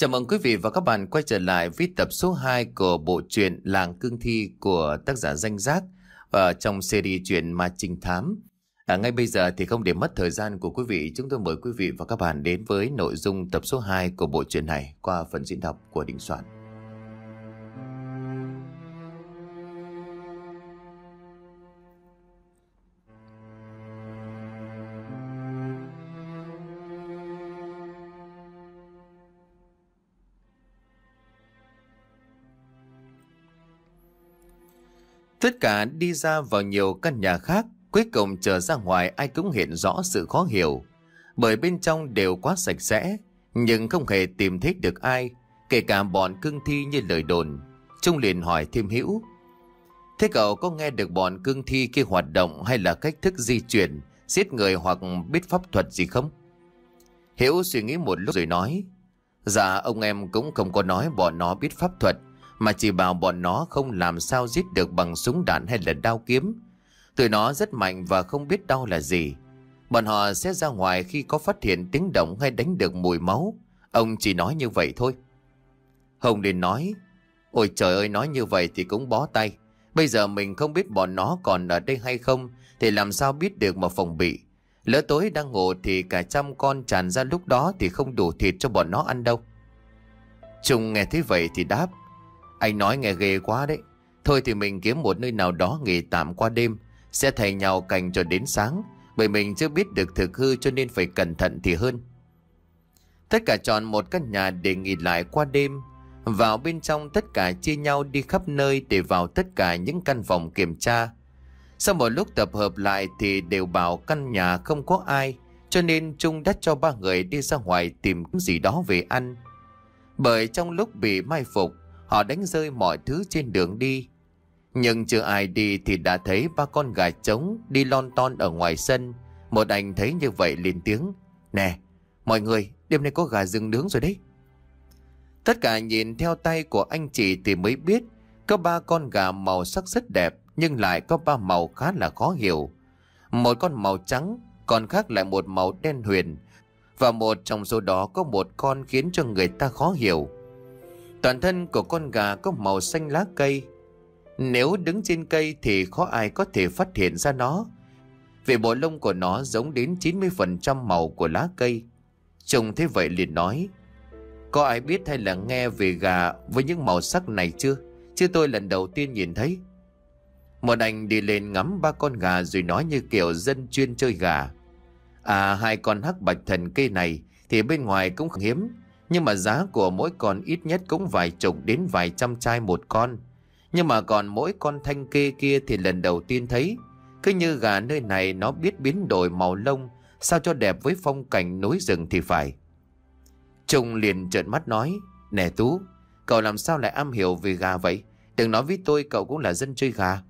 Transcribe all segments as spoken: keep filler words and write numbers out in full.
Chào mừng quý vị và các bạn quay trở lại với tập số hai của bộ truyện Làng Cương Thi của tác giả Danh Giác ở trong series truyện Ma Trinh Thám. À, ngay bây giờ thì không để mất thời gian của quý vị, chúng tôi mời quý vị và các bạn đến với nội dung tập số hai của bộ truyện này qua phần diễn đọc của Đình Soạn. Tất cả đi ra vào nhiều căn nhà khác, cuối cùng trở ra ngoài ai cũng hiện rõ sự khó hiểu. Bởi bên trong đều quá sạch sẽ, nhưng không hề tìm thấy được ai, kể cả bọn cương thi như lời đồn. Trung liền hỏi thêm Hữu: Thế cậu có nghe được bọn cương thi kia hoạt động hay là cách thức di chuyển, giết người hoặc biết pháp thuật gì không? Hữu suy nghĩ một lúc rồi nói: Dạ ông em cũng không có nói bọn nó biết pháp thuật, mà chỉ bảo bọn nó không làm sao giết được bằng súng đạn hay là đao kiếm. Tụi nó rất mạnh và không biết đau là gì. Bọn họ sẽ ra ngoài khi có phát hiện tiếng động hay đánh được mùi máu. Ông chỉ nói như vậy thôi. Hồng liền nói: Ôi trời ơi, nói như vậy thì cũng bó tay. Bây giờ mình không biết bọn nó còn ở đây hay không thì làm sao biết được mà phòng bị. Lỡ tối đang ngủ thì cả trăm con tràn ra, lúc đó thì không đủ thịt cho bọn nó ăn đâu. Trung nghe thấy vậy thì đáp: Anh nói nghe ghê quá đấy. Thôi thì mình kiếm một nơi nào đó nghỉ tạm qua đêm, sẽ thay nhau canh cho đến sáng, bởi mình chưa biết được thực hư cho nên phải cẩn thận thì hơn. Tất cả chọn một căn nhà để nghỉ lại qua đêm. Vào bên trong tất cả chia nhau đi khắp nơi để vào tất cả những căn phòng kiểm tra. Sau một lúc tập hợp lại thì đều bảo căn nhà không có ai, cho nên Trung đã cho ba người đi ra ngoài tìm gì đó về ăn. Bởi trong lúc bị mai phục, họ đánh rơi mọi thứ trên đường đi. Nhưng chưa ai đi thì đã thấy ba con gà trống đi lon ton ở ngoài sân. Một anh thấy như vậy lên tiếng: Nè mọi người, đêm nay có gà rừng nướng rồi đấy. Tất cả nhìn theo tay của anh chị thì mới biết có ba con gà màu sắc rất đẹp, nhưng lại có ba màu khá là khó hiểu. Một con màu trắng, còn khác lại một màu đen huyền, và một trong số đó có một con khiến cho người ta khó hiểu. Toàn thân của con gà có màu xanh lá cây. Nếu đứng trên cây thì khó ai có thể phát hiện ra nó, vì bộ lông của nó giống đến chín mươi phần trăm màu của lá cây. Trông thế vậy liền nói: Có ai biết hay là nghe về gà với những màu sắc này chưa? Chứ tôi lần đầu tiên nhìn thấy. Một anh đi lên ngắm ba con gà rồi nói như kiểu dân chuyên chơi gà: À, hai con hắc bạch thần cây này thì bên ngoài cũng hiếm, nhưng mà giá của mỗi con ít nhất cũng vài chục đến vài trăm chai một con. Nhưng mà còn mỗi con thanh kê kia thì lần đầu tiên thấy. Cứ như gà nơi này nó biết biến đổi màu lông sao cho đẹp với phong cảnh núi rừng thì phải. Trung liền trợn mắt nói: Nè Tú, cậu làm sao lại am hiểu về gà vậy? Đừng nói với tôi cậu cũng là dân chơi gà.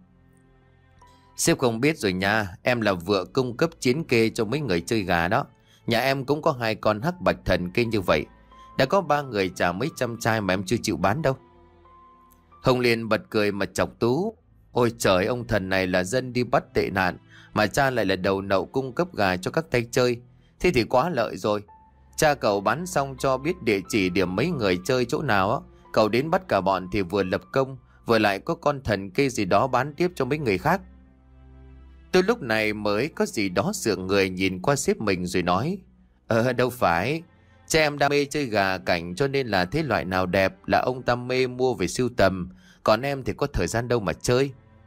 Sếp không biết rồi nha, em là vựa cung cấp chiến kê cho mấy người chơi gà đó. Nhà em cũng có hai con hắc bạch thần kê như vậy. Đã có ba người trả mấy trăm chai mà em chưa chịu bán đâu. Hồng liền bật cười mà chọc Tú: Ôi trời, ông thần này là dân đi bắt tệ nạn, mà cha lại là đầu nậu cung cấp gà cho các tay chơi. Thế thì quá lợi rồi. Cha cậu bán xong cho biết địa chỉ điểm mấy người chơi chỗ nào á, cậu đến bắt cả bọn thì vừa lập công, vừa lại có con thần kê gì đó bán tiếp cho mấy người khác. Tôi lúc này mới có gì đó sượng người nhìn qua sếp mình rồi nói: Ờ đâu phải, cha em đam mê chơi gà cảnh cho nên là thế loại nào đẹp là ông ta mê mua về sưu tầm, còn em thì có thời gian đâu mà chơi.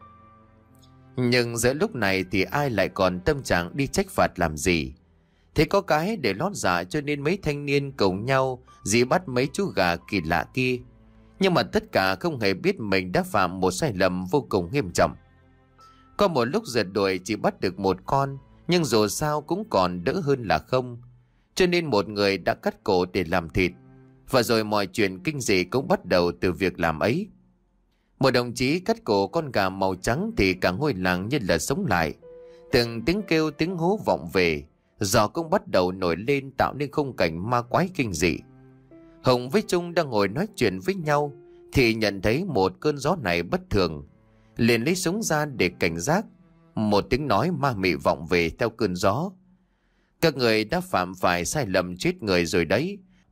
Nhưng giữa lúc này thì ai lại còn tâm trạng đi trách phạt làm gì. Thế có cái để lót dạ cho nên mấy thanh niên cùng nhau dí bắt mấy chú gà kỳ lạ kia. Nhưng mà tất cả không hề biết mình đã phạm một sai lầm vô cùng nghiêm trọng. Có một lúc rượt đuổi chỉ bắt được một con, nhưng dù sao cũng còn đỡ hơn là không. Cho nên một người đã cắt cổ để làm thịt. Và rồi mọi chuyện kinh dị cũng bắt đầu từ việc làm ấy. Một đồng chí cắt cổ con gà màu trắng thì cả ngôi làng như là sống lại. Từng tiếng kêu tiếng hú vọng về, gió cũng bắt đầu nổi lên tạo nên khung cảnh ma quái kinh dị. Hồng với Trung đang ngồi nói chuyện với nhau thì nhận thấy một cơn gió này bất thường, liền lấy súng ra để cảnh giác. Một tiếng nói ma mị vọng về theo cơn gió: Các người đã phạm phải sai lầm chết người rồi đấy,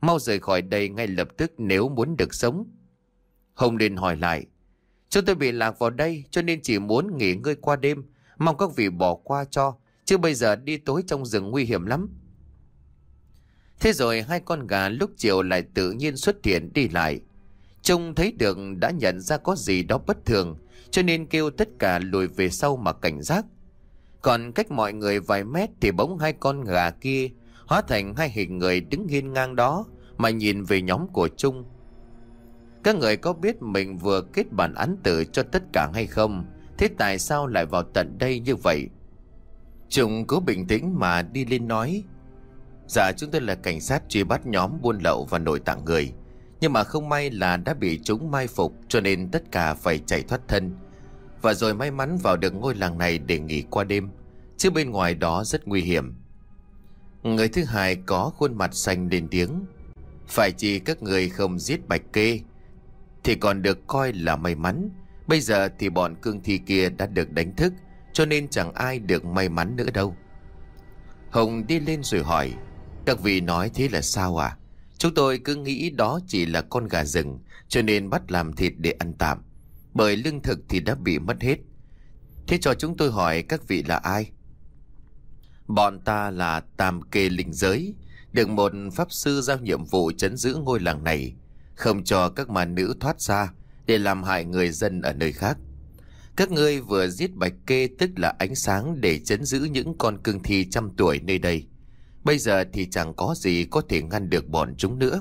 Mau rời khỏi đây ngay lập tức nếu muốn được sống. Hồng liền hỏi lại. Chúng tôi bị lạc vào đây cho nên chỉ muốn nghỉ ngơi qua đêm. Mong các vị bỏ qua cho, chứ bây giờ đi tối trong rừng nguy hiểm lắm. Thế rồi hai con gà lúc chiều lại tự nhiên xuất hiện đi lại. Trông thấy được đã nhận ra có gì đó bất thường, cho nên kêu tất cả lùi về sau mà cảnh giác. Còn cách mọi người vài mét thì bỗng hai con gà kia hóa thành hai hình người đứng hiên ngang đó mà nhìn về nhóm của Trung. Các người có biết mình vừa kết bản án tử cho tất cả hay không? Thế tại sao lại vào tận đây như vậy? Trung cố bình tĩnh mà đi lên nói. Dạ chúng tôi là cảnh sát truy bắt nhóm buôn lậu và nội tạng người. Nhưng mà không may là đã bị chúng mai phục, cho nên tất cả phải chạy thoát thân. Và rồi may mắn vào được ngôi làng này để nghỉ qua đêm, chứ bên ngoài đó rất nguy hiểm. Người thứ hai có khuôn mặt xanh lên tiếng. Phải chỉ các người không giết Bạch Kê thì còn được coi là may mắn. Bây giờ thì bọn cương thi kia đã được đánh thức, cho nên chẳng ai được may mắn nữa đâu. Hồng đi lên rồi hỏi. Các vị nói thế là sao à? Chúng tôi cứ nghĩ đó chỉ là con gà rừng, cho nên bắt làm thịt để ăn tạm. Bởi lương thực thì đã bị mất hết. Thế cho chúng tôi hỏi các vị là ai? Bọn ta là Tam Kê Linh Giới, được một pháp sư giao nhiệm vụ trấn giữ ngôi làng này, không cho các ma nữ thoát ra để làm hại người dân ở nơi khác. Các ngươi vừa giết Bạch Kê, tức là ánh sáng, để trấn giữ những con cương thi trăm tuổi nơi đây. Bây giờ thì chẳng có gì có thể ngăn được bọn chúng nữa.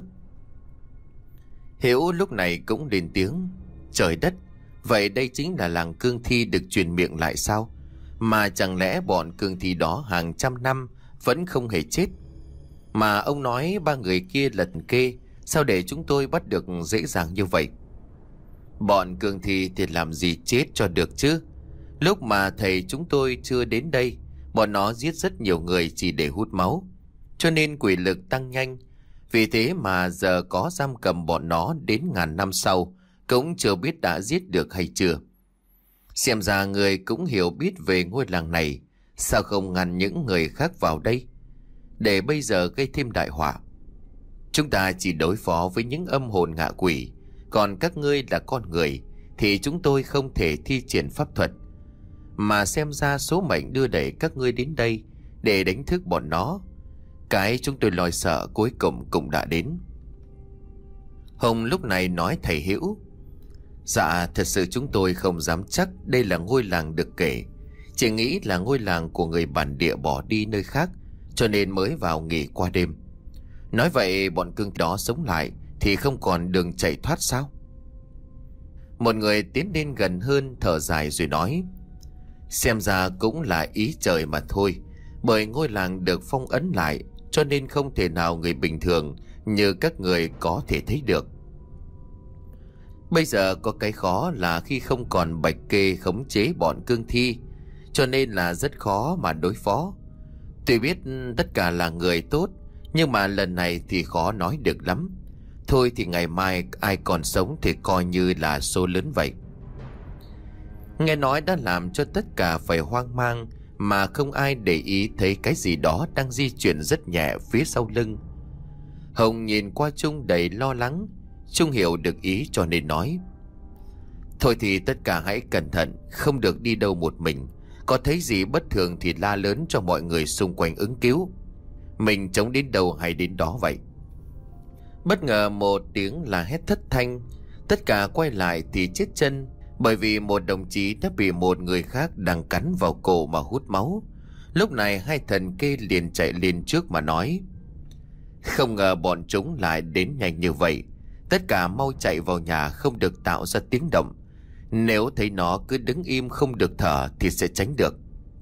Hiếu lúc này cũng lên tiếng. Trời đất, vậy đây chính là làng cương thi được truyền miệng lại sao? Mà chẳng lẽ bọn cương thi đó hàng trăm năm vẫn không hề chết? Mà ông nói ba người kia là Kê, sao để chúng tôi bắt được dễ dàng như vậy? Bọn cương thi thì làm gì chết cho được chứ? Lúc mà thầy chúng tôi chưa đến đây, bọn nó giết rất nhiều người chỉ để hút máu, cho nên quỷ lực tăng nhanh. Vì thế mà giờ có giam cầm bọn nó đến ngàn năm sau cũng chưa biết đã giết được hay chưa. Xem ra người cũng hiểu biết về ngôi làng này, sao không ngăn những người khác vào đây để bây giờ gây thêm đại họa? Chúng ta chỉ đối phó với những âm hồn ngạ quỷ, còn các ngươi là con người thì chúng tôi không thể thi triển pháp thuật. Mà xem ra số mệnh đưa đẩy các ngươi đến đây để đánh thức bọn nó. Cái chúng tôi lo sợ cuối cùng cũng đã đến. Hồng lúc này nói thầy Hữu. Dạ thật sự chúng tôi không dám chắc đây là ngôi làng được kể. Chỉ nghĩ là ngôi làng của người bản địa bỏ đi nơi khác, cho nên mới vào nghỉ qua đêm. Nói vậy bọn cương đó sống lại thì không còn đường chạy thoát sao? Một người tiến đến gần hơn thở dài rồi nói. Xem ra cũng là ý trời mà thôi. Bởi ngôi làng được phong ấn lại, cho nên không thể nào người bình thường như các người có thể thấy được. Bây giờ có cái khó là khi không còn Bạch Kê khống chế bọn cương thi, cho nên là rất khó mà đối phó. Tuy biết tất cả là người tốt, nhưng mà lần này thì khó nói được lắm. Thôi thì ngày mai ai còn sống thì coi như là số lớn vậy. Nghe nói đã làm cho tất cả phải hoang mang, mà không ai để ý thấy cái gì đó đang di chuyển rất nhẹ phía sau lưng. Hồng nhìn qua Trung đầy lo lắng. Trung hiểu được ý cho nên nói. Thôi thì tất cả hãy cẩn thận, không được đi đâu một mình. Có thấy gì bất thường thì la lớn cho mọi người xung quanh ứng cứu. Mình chống đến đâu hay đến đó vậy. Bất ngờ một tiếng là hét thất thanh. Tất cả quay lại thì chết chân, bởi vì một đồng chí đã bị một người khác đang cắn vào cổ mà hút máu. Lúc này hai thần Kê liền chạy lên trước mà nói. Không ngờ bọn chúng lại đến nhanh như vậy. Tất cả mau chạy vào nhà, không được tạo ra tiếng động. Nếu thấy nó cứ đứng im không được thở thì sẽ tránh được.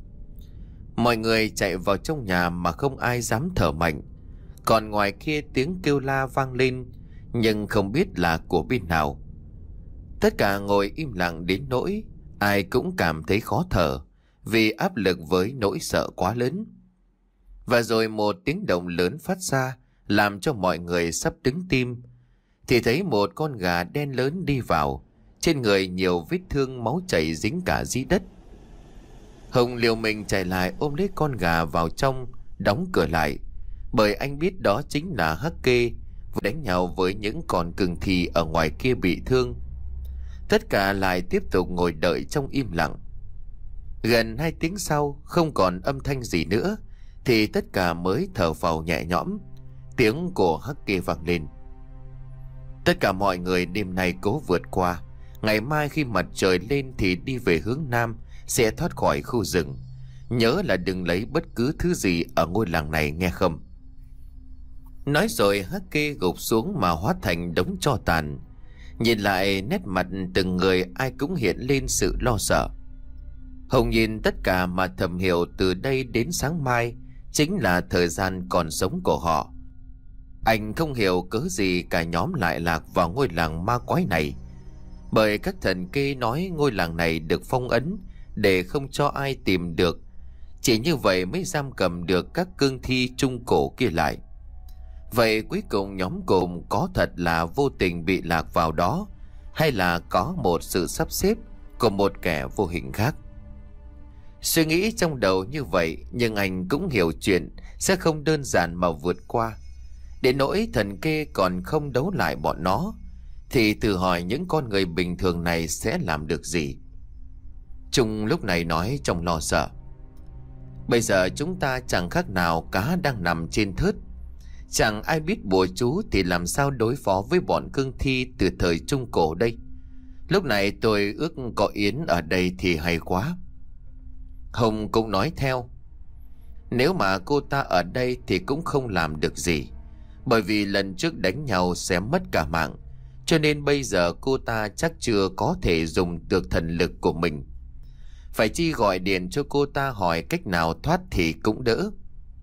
Mọi người chạy vào trong nhà mà không ai dám thở mạnh. Còn ngoài kia tiếng kêu la vang lên, nhưng không biết là của bên nào. Tất cả ngồi im lặng đến nỗi ai cũng cảm thấy khó thở, vì áp lực với nỗi sợ quá lớn. Và rồi một tiếng động lớn phát ra, làm cho mọi người sắp đứng tim. Thì thấy một con gà đen lớn đi vào, trên người nhiều vết thương, máu chảy dính cả dưới đất. Hồng liều mình chạy lại ôm lấy con gà vào trong, đóng cửa lại, bởi anh biết đó chính là Hắc Kê, đánh nhau với những con cương thi ở ngoài kia bị thương. Tất cả lại tiếp tục ngồi đợi trong im lặng. Gần hai tiếng sau, không còn âm thanh gì nữa, thì tất cả mới thở phào nhẹ nhõm. Tiếng của Hắc kia vang lên. Tất cả mọi người đêm nay cố vượt qua. Ngày mai khi mặt trời lên thì đi về hướng nam, sẽ thoát khỏi khu rừng. Nhớ là đừng lấy bất cứ thứ gì ở ngôi làng này, nghe không? Nói rồi Hắc kê gục xuống mà hóa thành đống tro tàn. Nhìn lại nét mặt từng người, ai cũng hiện lên sự lo sợ. Hồng nhìn tất cả mà thầm hiểu từ đây đến sáng mai chính là thời gian còn sống của họ. Anh không hiểu cớ gì cả nhóm lại lạc vào ngôi làng ma quái này. Bởi các thần kê nói ngôi làng này được phong ấn để không cho ai tìm được. Chỉ như vậy mới giam cầm được các cương thi trung cổ kia lại. Vậy cuối cùng nhóm cùng có thật là vô tình bị lạc vào đó, hay là có một sự sắp xếp của một kẻ vô hình khác? Suy nghĩ trong đầu như vậy, nhưng anh cũng hiểu chuyện sẽ không đơn giản mà vượt qua. Để nỗi thần kê còn không đấu lại bọn nó, thì tự hỏi những con người bình thường này sẽ làm được gì. Trung lúc này nói trong lo sợ: bây giờ chúng ta chẳng khác nào cá đang nằm trên thớt. Chẳng ai biết bùa chú thì làm sao đối phó với bọn cương thi từ thời Trung Cổ đây. Lúc này tôi ước có Yến ở đây thì hay quá. Hồng cũng nói theo: nếu mà cô ta ở đây thì cũng không làm được gì. Bởi vì lần trước đánh nhau sẽ mất cả mạng, cho nên bây giờ cô ta chắc chưa có thể dùng được thần lực của mình. Phải chi gọi điện cho cô ta hỏi cách nào thoát thì cũng đỡ.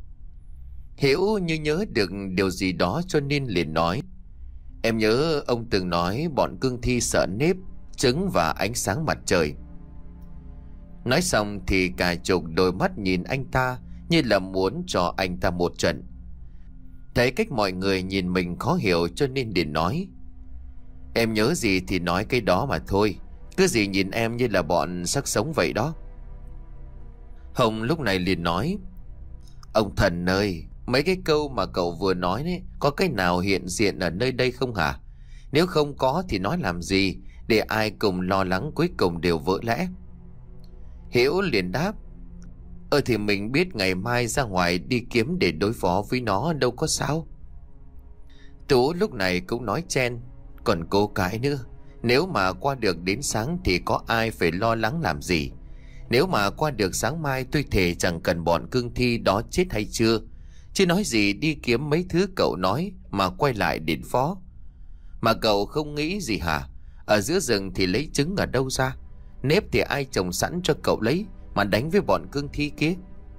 Hiểu như nhớ được điều gì đó cho nên liền nói: em nhớ ông từng nói bọn cương thi sợ nếp, trứng và ánh sáng mặt trời. Nói xong thì cả chục đôi mắt nhìn anh ta như là muốn cho anh ta một trận. Thấy cách mọi người nhìn mình khó hiểu cho nên liền nói: em nhớ gì thì nói cái đó mà thôi. Cứ gì nhìn em như là bọn xác sống vậy đó. Hồng lúc này liền nói: ông thần ơi, mấy cái câu mà cậu vừa nói đấy, có cái nào hiện diện ở nơi đây không hả? Nếu không có thì nói làm gì, để ai cùng lo lắng cuối cùng đều vỡ lẽ. Hiếu liền đáp: Ờ thì mình biết ngày mai ra ngoài đi kiếm để đối phó với nó đâu có sao. Tú lúc này cũng nói chen: còn cô cái nữa, nếu mà qua được đến sáng thì có ai phải lo lắng làm gì. Nếu mà qua được sáng mai tôi thề chẳng cần bọn cương thi đó chết hay chưa. Chứ nói gì đi kiếm mấy thứ cậu nói mà quay lại đến phó. Mà cậu không nghĩ gì hả? Ở giữa rừng thì lấy trứng ở đâu ra? Nếp thì ai trồng sẵn cho cậu lấy mà đánh với bọn cương thi kia?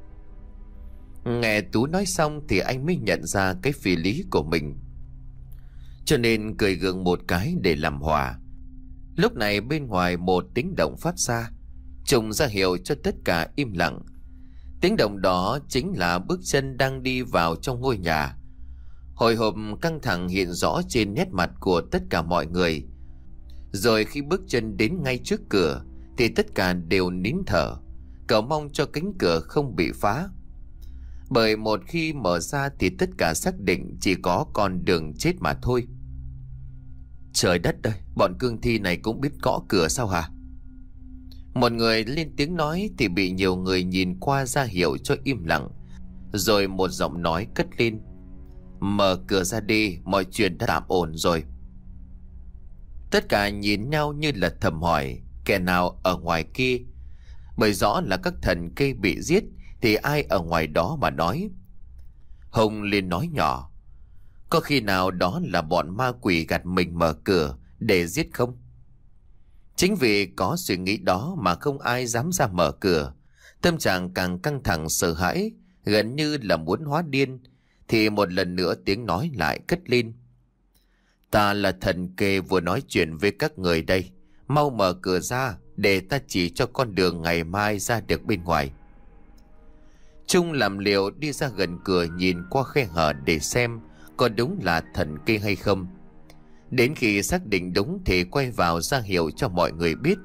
Nghe Tú nói xong thì anh mới nhận ra cái phi lý của mình, cho nên cười gượng một cái để làm hòa. Lúc này bên ngoài một tiếng động phát ra, trùng ra hiệu cho tất cả im lặng. Tiếng động đó chính là bước chân đang đi vào trong ngôi nhà. Hồi hộp căng thẳng hiện rõ trên nét mặt của tất cả mọi người. Rồi khi bước chân đến ngay trước cửa thì tất cả đều nín thở, cầu mong cho cánh cửa không bị phá. Bởi một khi mở ra thì tất cả xác định chỉ có con đường chết mà thôi. Trời đất ơi, bọn cương thi này cũng biết gõ cửa sao hả? Một người lên tiếng nói thì bị nhiều người nhìn qua ra hiệu cho im lặng. Rồi một giọng nói cất lên: Mở cửa ra đi, mọi chuyện đã tạm ổn rồi. Tất cả nhìn nhau như là thầm hỏi kẻ nào ở ngoài kia. Bởi rõ là các thần cây bị giết thì ai ở ngoài đó mà nói. Hồng liền nói nhỏ: Có khi nào đó là bọn ma quỷ gạt mình mở cửa để giết không? Chính vì có suy nghĩ đó mà không ai dám ra mở cửa. Tâm trạng càng căng thẳng sợ hãi, gần như là muốn hóa điên, thì một lần nữa tiếng nói lại cất lên: Ta là thần kê vừa nói chuyện với các người đây. Mau mở cửa ra để ta chỉ cho con đường ngày mai ra được bên ngoài. Trung làm liều đi ra gần cửa nhìn qua khe hở để xem có đúng là thần kê hay không. Đến khi xác định đúng thì quay vào ra hiệu cho mọi người biết.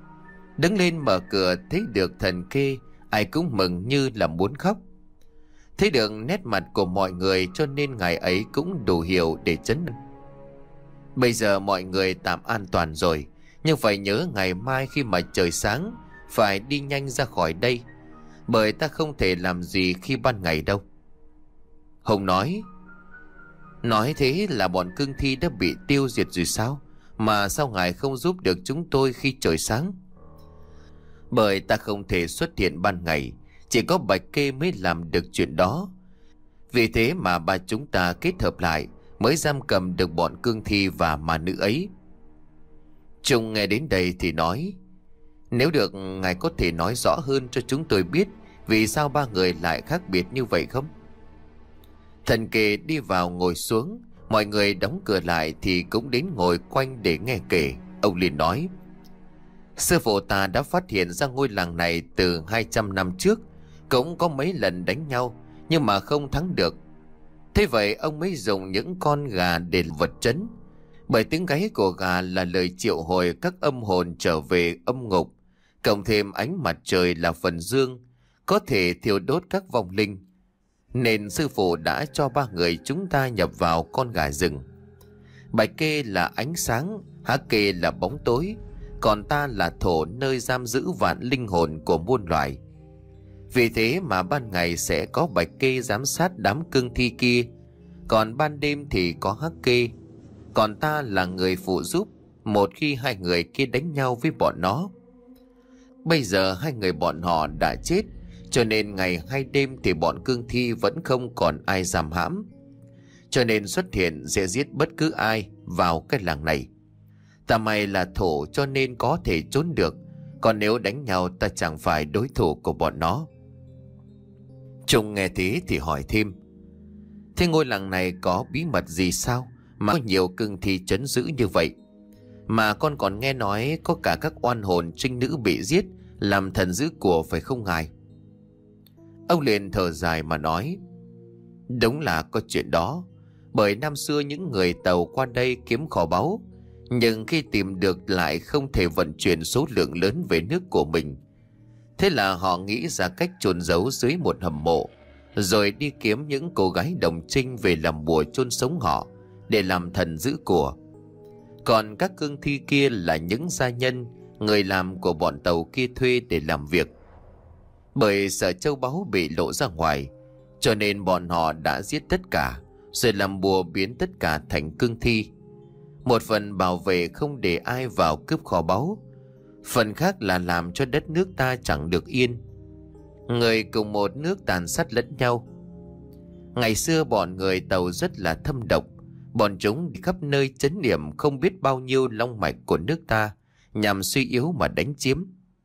Đứng lên mở cửa thấy được thần kê, ai cũng mừng như là muốn khóc. Thấy được nét mặt của mọi người cho nên ngài ấy cũng đủ hiểu để chấn an. Bây giờ mọi người tạm an toàn rồi, nhưng phải nhớ ngày mai khi mà trời sáng phải đi nhanh ra khỏi đây, bởi ta không thể làm gì khi ban ngày đâu. Hùng nói: Nói thế là bọn cương thi đã bị tiêu diệt rồi sao? Mà sao ngài không giúp được chúng tôi khi trời sáng? Bởi ta không thể xuất hiện ban ngày, chỉ có Bạch Kê mới làm được chuyện đó. Vì thế mà ba chúng ta kết hợp lại mới giam cầm được bọn cương thi và ma nữ ấy. Trung nghe đến đây thì nói: Nếu được, ngài có thể nói rõ hơn cho chúng tôi biết vì sao ba người lại khác biệt như vậy không? Thần kê đi vào ngồi xuống, mọi người đóng cửa lại thì cũng đến ngồi quanh để nghe kể. Ông liền nói: Sư phụ ta đã phát hiện ra ngôi làng này từ hai trăm năm trước, cũng có mấy lần đánh nhau nhưng mà không thắng được. Thế vậy ông mới dùng những con gà để vật trấn, bởi tiếng gáy của gà là lời triệu hồi các âm hồn trở về âm ngục, cộng thêm ánh mặt trời là phần dương, có thể thiêu đốt các vong linh. Nên sư phụ đã cho ba người chúng ta nhập vào con gà rừng. Bạch Kê là ánh sáng, Hắc Kê là bóng tối, còn ta là thổ, nơi giam giữ vạn linh hồn của muôn loài. Vì thế mà ban ngày sẽ có Bạch Kê giám sát đám cương thi kia, còn ban đêm thì có Hắc Kê. Còn ta là người phụ giúp một khi hai người kia đánh nhau với bọn nó. Bây giờ hai người bọn họ đã chết, cho nên ngày hay đêm thì bọn cương thi vẫn không còn ai giam hãm, cho nên xuất hiện sẽ giết bất cứ ai vào cái làng này. Ta may là thổ cho nên có thể trốn được, còn nếu đánh nhau ta chẳng phải đối thủ của bọn nó. Trung nghe thế thì hỏi thêm: Thế ngôi làng này có bí mật gì sao mà có nhiều cương thi trấn giữ như vậy? Mà con còn nghe nói có cả các oan hồn trinh nữ bị giết làm thần giữ của, phải không ngài? Ông liền thở dài mà nói: Đúng là có chuyện đó. Bởi năm xưa những người Tàu qua đây kiếm kho báu, nhưng khi tìm được lại không thể vận chuyển số lượng lớn về nước của mình. Thế là họ nghĩ ra cách chôn giấu dưới một hầm mộ, rồi đi kiếm những cô gái đồng trinh về làm bùa chôn sống họ để làm thần giữ của. Còn các cương thi kia là những gia nhân, người làm của bọn Tàu kia thuê để làm việc. Bởi sợ châu báu bị lộ ra ngoài, cho nên bọn họ đã giết tất cả, rồi làm bùa biến tất cả thành cương thi. Một phần bảo vệ không để ai vào cướp kho báu, phần khác là làm cho đất nước ta chẳng được yên. Người cùng một nước tàn sát lẫn nhau. Ngày xưa bọn người Tàu rất là thâm độc, bọn chúng đi khắp nơi trấn điểm không biết bao nhiêu long mạch của nước ta, nhằm suy yếu mà đánh chiếm.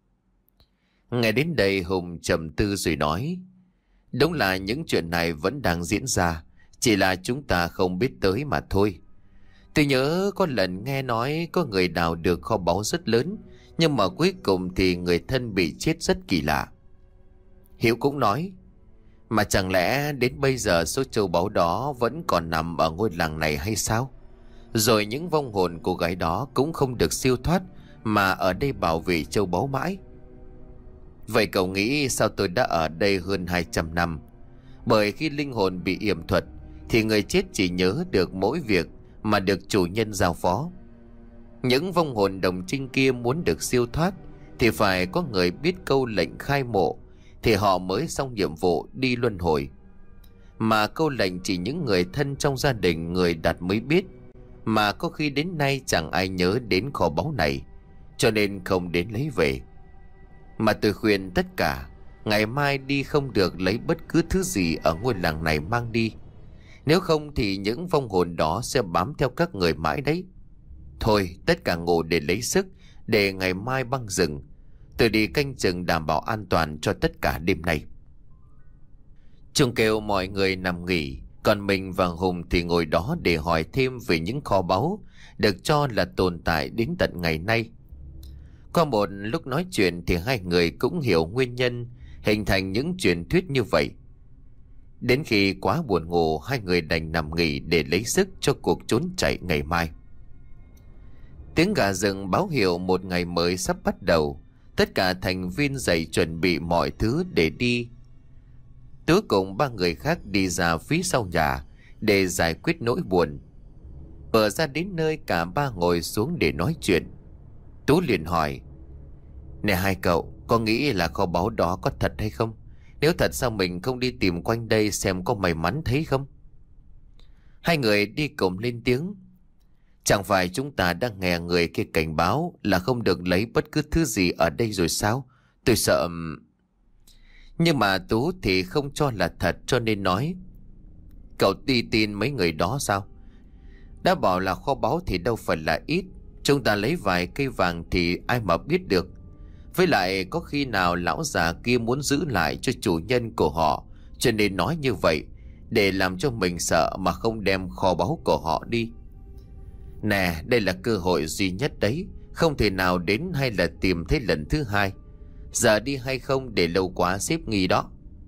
Nghe đến đây Hùng trầm tư rồi nói: Đúng là những chuyện này vẫn đang diễn ra, chỉ là chúng ta không biết tới mà thôi. Tôi nhớ có lần nghe nói có người đào được kho báu rất lớn, nhưng mà cuối cùng thì người thân bị chết rất kỳ lạ. Hiếu cũng nói: Mà chẳng lẽ đến bây giờ số châu báu đó vẫn còn nằm ở ngôi làng này hay sao? Rồi những vong hồn cô gái đó cũng không được siêu thoát, mà ở đây bảo vệ châu báu mãi. Vậy cậu nghĩ sao tôi đã ở đây hơn hai trăm năm? Bởi khi linh hồn bị yểm thuật thì người chết chỉ nhớ được mỗi việc mà được chủ nhân giao phó. Những vong hồn đồng trinh kia muốn được siêu thoát thì phải có người biết câu lệnh khai mộ, thì họ mới xong nhiệm vụ đi luân hồi. Mà câu lệnh chỉ những người thân trong gia đình người đặt mới biết, mà có khi đến nay chẳng ai nhớ đến kho báu này, cho nên không đến lấy về. Mà tôi khuyên tất cả ngày mai đi không được lấy bất cứ thứ gì ở ngôi làng này mang đi, nếu không thì những vong hồn đó sẽ bám theo các người mãi đấy. Thôi tất cả ngủ để lấy sức, để ngày mai băng rừng. Tôi đi canh chừng đảm bảo an toàn cho tất cả đêm nay. Trung kêu mọi người nằm nghỉ, còn mình và Hùng thì ngồi đó để hỏi thêm về những kho báu được cho là tồn tại đến tận ngày nay. Qua một lúc nói chuyện thì hai người cũng hiểu nguyên nhân hình thành những truyền thuyết như vậy. Đến khi quá buồn ngủ, hai người đành nằm nghỉ để lấy sức cho cuộc trốn chạy ngày mai. Tiếng gà rừng báo hiệu một ngày mới sắp bắt đầu. Tất cả thành viên dậy chuẩn bị mọi thứ để đi. Tú cùng ba người khác đi ra phía sau nhà để giải quyết nỗi buồn. Vừa ra đến nơi, cả ba ngồi xuống để nói chuyện. Tú liền hỏi: Nè hai cậu, có nghĩ là kho báu đó có thật hay không? Nếu thật, sao mình không đi tìm quanh đây xem có may mắn thấy không? Hai người đi cùng lên tiếng: Chẳng phải chúng ta đang nghe người kia cảnh báo là không được lấy bất cứ thứ gì ở đây rồi sao? Tôi sợ... Nhưng mà Tú thì không cho là thật, cho nên nói: Cậu đi tin mấy người đó sao? Đã bảo là kho báu thì đâu phải là ít. Chúng ta lấy vài cây vàng thì ai mà biết được. Với lại có khi nào lão già kia muốn giữ lại cho chủ nhân của họ, cho nên nói như vậy để làm cho mình sợ mà không đem kho báu của họ đi. Nè, đây là cơ hội duy nhất đấy, không thể nào đến hay là tìm thấy lần thứ hai. Giờ đi hay không để lâu quá xếp nghi đó.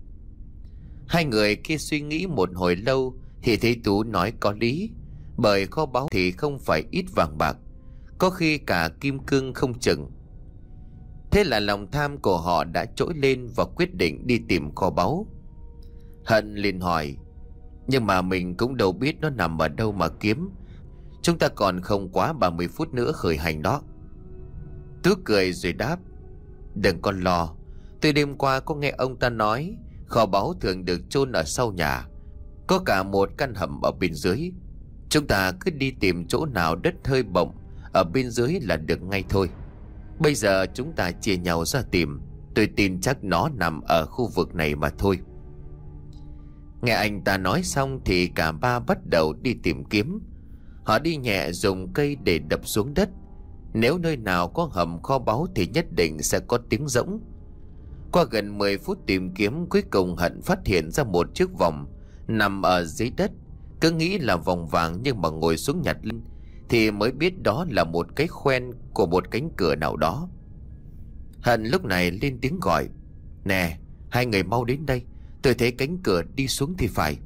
Hai người kia suy nghĩ một hồi lâu thì thấy Tú nói có lý. Bởi kho báu thì không phải ít vàng bạc, có khi cả kim cương không chừng. Thế là lòng tham của họ đã trỗi lên và quyết định đi tìm kho báu. Hận liền hỏi: Nhưng mà mình cũng đâu biết nó nằm ở đâu mà kiếm. Chúng ta còn không quá ba mươi phút nữa khởi hành đó. Tú cười rồi đáp: Đừng có lo. Từ đêm qua có nghe ông ta nói kho báu thường được chôn ở sau nhà, có cả một căn hầm ở bên dưới. Chúng ta cứ đi tìm chỗ nào đất hơi bọng ở bên dưới là được ngay thôi. Bây giờ chúng ta chia nhau ra tìm. Tôi tin chắc nó nằm ở khu vực này mà thôi. Nghe anh ta nói xong thì cả ba bắt đầu đi tìm kiếm. Họ đi nhẹ, dùng cây để đập xuống đất. Nếu nơi nào có hầm kho báu thì nhất định sẽ có tiếng rỗng. Qua gần mười phút tìm kiếm, cuối cùng Hận phát hiện ra một chiếc vòng nằm ở dưới đất. Cứ nghĩ là vòng vàng, nhưng mà ngồi xuống nhặt lên thì mới biết đó là một cái khoen của một cánh cửa nào đó. Hận lúc này lên tiếng gọi: Nè, hai người mau đến đây. Tôi thấy cánh cửa đi xuống thì phải.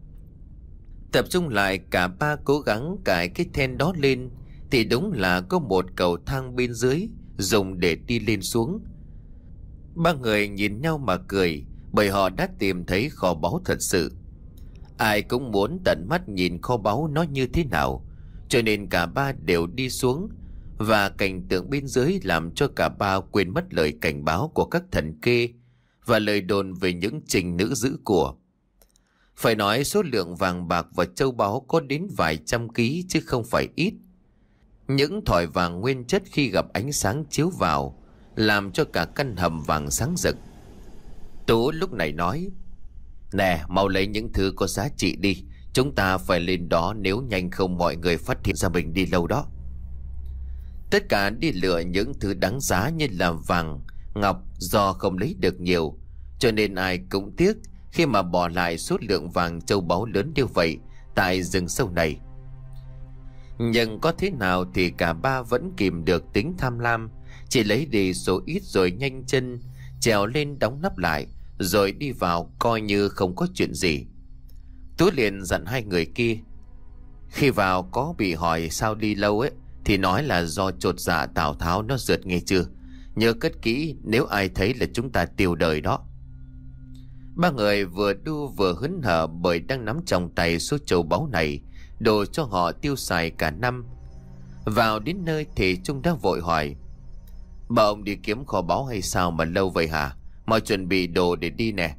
Tập trung lại, cả ba cố gắng cài cái then đó lên thì đúng là có một cầu thang bên dưới dùng để đi lên xuống. Ba người nhìn nhau mà cười, bởi họ đã tìm thấy kho báu thật sự. Ai cũng muốn tận mắt nhìn kho báu nó như thế nào, cho nên cả ba đều đi xuống. Và cảnh tượng bên dưới làm cho cả ba quên mất lời cảnh báo của các thần kê và lời đồn về những trình nữ giữ của. Phải nói số lượng vàng bạc và châu báu có đến vài trăm ký chứ không phải ít. Những thỏi vàng nguyên chất khi gặp ánh sáng chiếu vào làm cho cả căn hầm vàng sáng rực. Tú lúc này nói: Nè, mau lấy những thứ có giá trị đi. Chúng ta phải lên đó, nếu nhanh không mọi người phát hiện ra mình đi lâu đó. Tất cả đi lựa những thứ đáng giá như là vàng, ngọc. Do không lấy được nhiều cho nên ai cũng tiếc khi mà bỏ lại số lượng vàng châu báu lớn như vậy tại rừng sâu này. Nhưng có thế nào thì cả ba vẫn kìm được tính tham lam, chỉ lấy đi số ít rồi nhanh chân trèo lên đóng nắp lại, rồi đi vào coi như không có chuyện gì. Tú liền dặn hai người kia: Khi vào có bị hỏi sao đi lâu ấy thì nói là do chột dạ Tào Tháo nó rượt, nghe chưa? Nhớ cất kỹ, nếu ai thấy là chúng ta tiêu đời đó. Ba người vừa đu vừa hớn hở bởi đang nắm trong tay số châu báu này, đồ cho họ tiêu xài cả năm. Vào đến nơi thì Trung đã vội hỏi: Bà ông đi kiếm kho báu hay sao mà lâu vậy hả? Mọi chuẩn bị đồ để đi nè.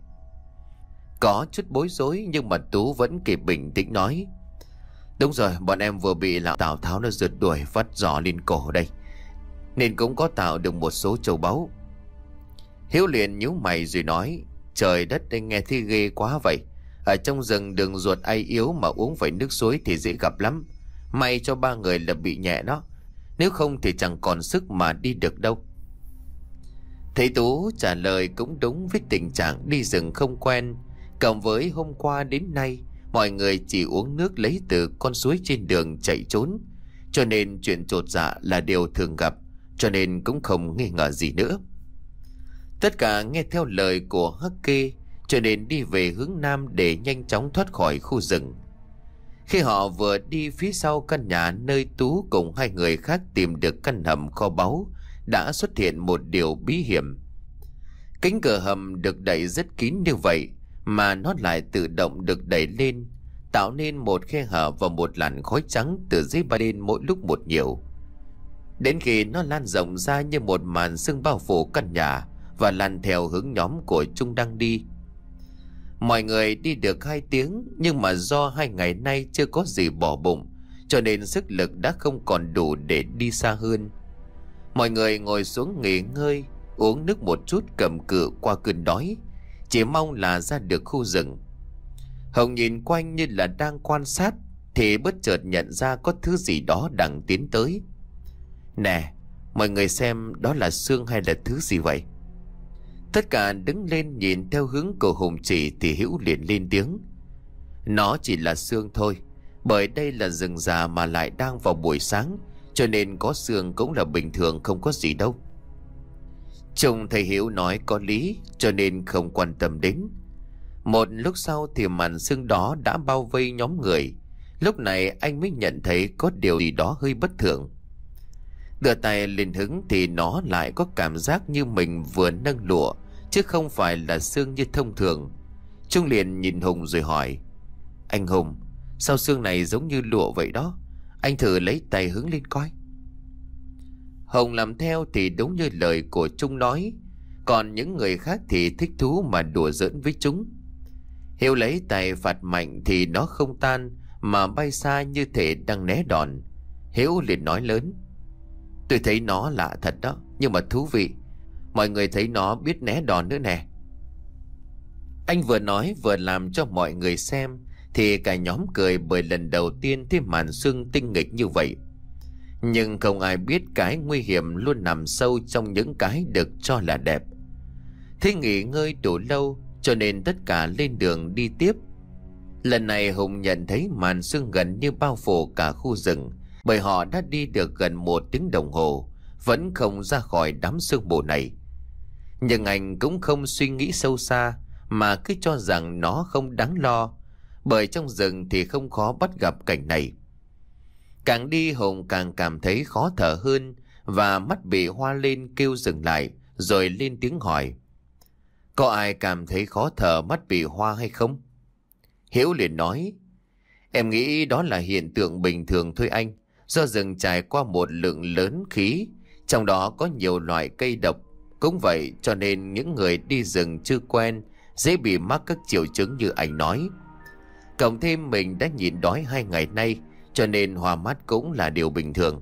Có chút bối rối nhưng mà Tú vẫn kịp bình tĩnh nói: Đúng rồi, bọn em vừa bị lão Tào Tháo nó rượt đuổi vắt giò lên cổ đây, nên cũng có tạo được một số châu báu. Hiếu liền nhíu mày rồi nói: Trời đất, anh nghe thấy ghê quá vậy. Ở trong rừng đường ruột ai yếu mà uống phải nước suối thì dễ gặp lắm. May cho ba người là bị nhẹ đó, nếu không thì chẳng còn sức mà đi được đâu. Thấy Tú trả lời cũng đúng với tình trạng đi rừng không quen, cộng với hôm qua đến nay mọi người chỉ uống nước lấy từ con suối trên đường chạy trốn, cho nên chuyện chột dạ là điều thường gặp, cho nên cũng không nghi ngờ gì nữa. Tất cả nghe theo lời của Hắc Kê, cho nên đi về hướng nam để nhanh chóng thoát khỏi khu rừng. Khi họ vừa đi phía sau căn nhà nơi Tú cùng hai người khác tìm được căn hầm kho báu, đã xuất hiện một điều bí hiểm. Cánh cửa hầm được đậy rất kín như vậy mà nó lại tự động được đẩy lên, tạo nên một khe hở và một làn khói trắng từ dưới bay lên mỗi lúc một nhiều. Đến khi nó lan rộng ra như một màn sương bao phủ căn nhà và lan theo hướng nhóm của Trung đang đi. Mọi người đi được hai tiếng, nhưng mà do hai ngày nay chưa có gì bỏ bụng, cho nên sức lực đã không còn đủ để đi xa hơn. Mọi người ngồi xuống nghỉ ngơi, uống nước một chút cầm cự qua cơn đói, chỉ mong là ra được khu rừng. Hồng nhìn quanh như là đang quan sát, thì bất chợt nhận ra có thứ gì đó đang tiến tới. Nè, mọi người xem đó là xương hay là thứ gì vậy? Tất cả đứng lên nhìn theo hướng của Hùng chỉ thì Hữu liền lên tiếng. Nó chỉ là xương thôi, bởi đây là rừng già mà lại đang vào buổi sáng, cho nên có xương cũng là bình thường, không có gì đâu. Trung thấy Hiếu nói có lý, cho nên không quan tâm đến. Một lúc sau thì màn sương đó đã bao vây nhóm người. Lúc này anh mới nhận thấy có điều gì đó hơi bất thường. Đưa tay lên hứng thì nó lại có cảm giác như mình vừa nâng lụa, chứ không phải là xương như thông thường. Trung liền nhìn Hùng rồi hỏi: Anh Hùng, sao xương này giống như lụa vậy đó? Anh thử lấy tay hứng lên coi. Hùng làm theo thì đúng như lời của Trung nói. Còn những người khác thì thích thú mà đùa giỡn với chúng. Hiếu lấy tay phạt mạnh thì nó không tan, mà bay xa như thể đang né đòn. Hiếu liền nói lớn: Tôi thấy nó lạ thật đó, nhưng mà thú vị. Mọi người thấy nó biết né đòn nữa nè. Anh vừa nói vừa làm cho mọi người xem, thì cả nhóm cười bởi lần đầu tiên thấy màn sương tinh nghịch như vậy. Nhưng không ai biết cái nguy hiểm luôn nằm sâu trong những cái được cho là đẹp. Thế nghỉ ngơi đủ lâu, cho nên tất cả lên đường đi tiếp. Lần này Hùng nhận thấy màn sương gần như bao phủ cả khu rừng, bởi họ đã đi được gần một tiếng đồng hồ, vẫn không ra khỏi đám sương mù này. Nhưng anh cũng không suy nghĩ sâu xa, mà cứ cho rằng nó không đáng lo, bởi trong rừng thì không khó bắt gặp cảnh này. Càng đi Hùng càng cảm thấy khó thở hơn, và mắt bị hoa lên kêu dừng lại, rồi lên tiếng hỏi: Có ai cảm thấy khó thở, mắt bị hoa hay không? Hiếu liền nói: Em nghĩ đó là hiện tượng bình thường thôi anh. Do rừng trải qua một lượng lớn khí, trong đó có nhiều loại cây độc. Cũng vậy cho nên những người đi rừng chưa quen dễ bị mắc các triệu chứng như anh nói. Cộng thêm mình đã nhịn đói hai ngày nay, cho nên hoa mắt cũng là điều bình thường.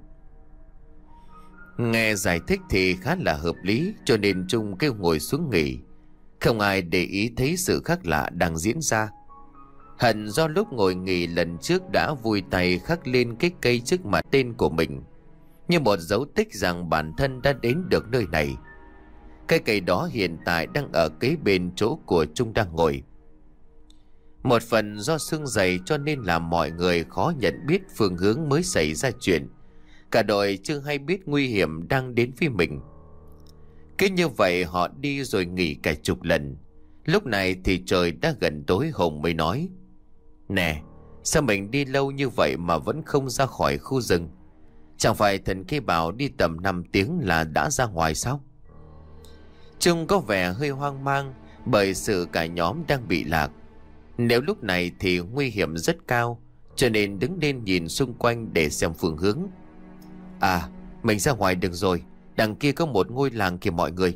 Nghe giải thích thì khá là hợp lý, cho nên Trung kêu ngồi xuống nghỉ. Không ai để ý thấy sự khác lạ đang diễn ra. Hận do lúc ngồi nghỉ lần trước đã vui tay khắc lên cái cây trước mặt tên của mình, như một dấu tích rằng bản thân đã đến được nơi này. Cây cây đó hiện tại đang ở kế bên chỗ của Trung đang ngồi. Một phần do sương dày cho nên là mọi người khó nhận biết phương hướng mới xảy ra chuyện. Cả đội chưa hay biết nguy hiểm đang đến với mình. Cứ như vậy họ đi rồi nghỉ cả chục lần. Lúc này thì trời đã gần tối. Hùng mới nói: Nè, sao mình đi lâu như vậy mà vẫn không ra khỏi khu rừng? Chẳng phải thần kia bảo đi tầm năm tiếng là đã ra ngoài sao? Trung có vẻ hơi hoang mang, bởi sự cả nhóm đang bị lạc. Nếu lúc này thì nguy hiểm rất cao, cho nên đứng lên nhìn xung quanh để xem phương hướng. À, mình ra ngoài được rồi, đằng kia có một ngôi làng kìa mọi người.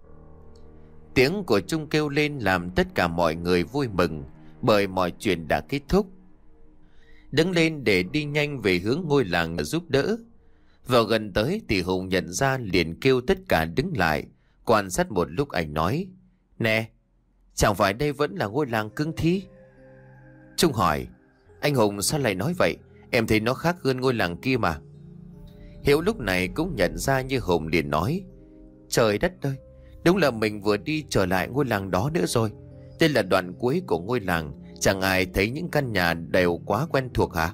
Tiếng của Trung kêu lên làm tất cả mọi người vui mừng, bởi mọi chuyện đã kết thúc. Đứng lên để đi nhanh về hướng ngôi làng giúp đỡ. Vào gần tới thì Hùng nhận ra liền kêu tất cả đứng lại, quan sát một lúc. Anh nói: Nè, chẳng phải đây vẫn là ngôi làng cương thi? Trung hỏi: Anh Hùng sao lại nói vậy? Em thấy nó khác hơn ngôi làng kia mà. Hiếu lúc này cũng nhận ra như Hùng, liền nói: Trời đất ơi, đúng là mình vừa đi trở lại ngôi làng đó nữa rồi. Đây là đoạn cuối của ngôi làng, chẳng ai thấy những căn nhà đều quá quen thuộc hả?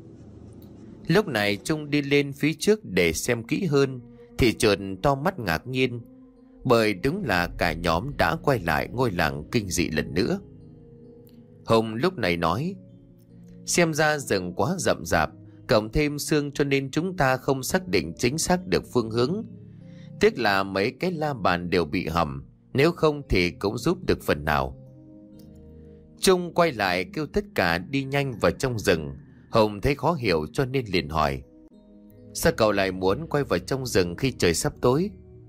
Lúc này Trung đi lên phía trước để xem kỹ hơn, thì chợt to mắt ngạc nhiên, bởi đúng là cả nhóm đã quay lại ngôi làng kinh dị lần nữa. Hùng lúc này nói: Xem ra rừng quá rậm rạp, cộng thêm sương cho nên chúng ta không xác định chính xác được phương hướng. Tiếc là mấy cái la bàn đều bị hầm, nếu không thì cũng giúp được phần nào. Trung quay lại kêu tất cả đi nhanh vào trong rừng. Hùng thấy khó hiểu cho nên liền hỏi: sao cậu lại muốn quay vào trong rừng khi trời sắp tối?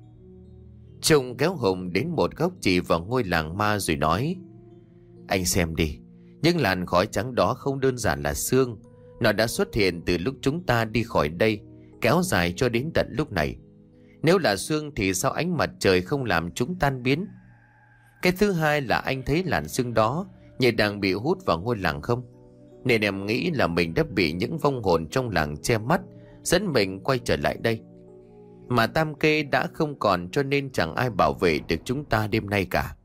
Trung kéo Hùng đến một góc chỉ vào ngôi làng ma rồi nói: anh xem đi, những làn khói trắng đó không đơn giản là sương. Nó đã xuất hiện từ lúc chúng ta đi khỏi đây, kéo dài cho đến tận lúc này. Nếu là sương thì sao ánh mặt trời không làm chúng tan biến? Cái thứ hai là anh thấy làn sương đó như đang bị hút vào ngôi làng không? Nên em nghĩ là mình đã bị những vong hồn trong làng che mắt, dẫn mình quay trở lại đây. Mà Tam Kê đã không còn, cho nên chẳng ai bảo vệ được chúng ta đêm nay cả.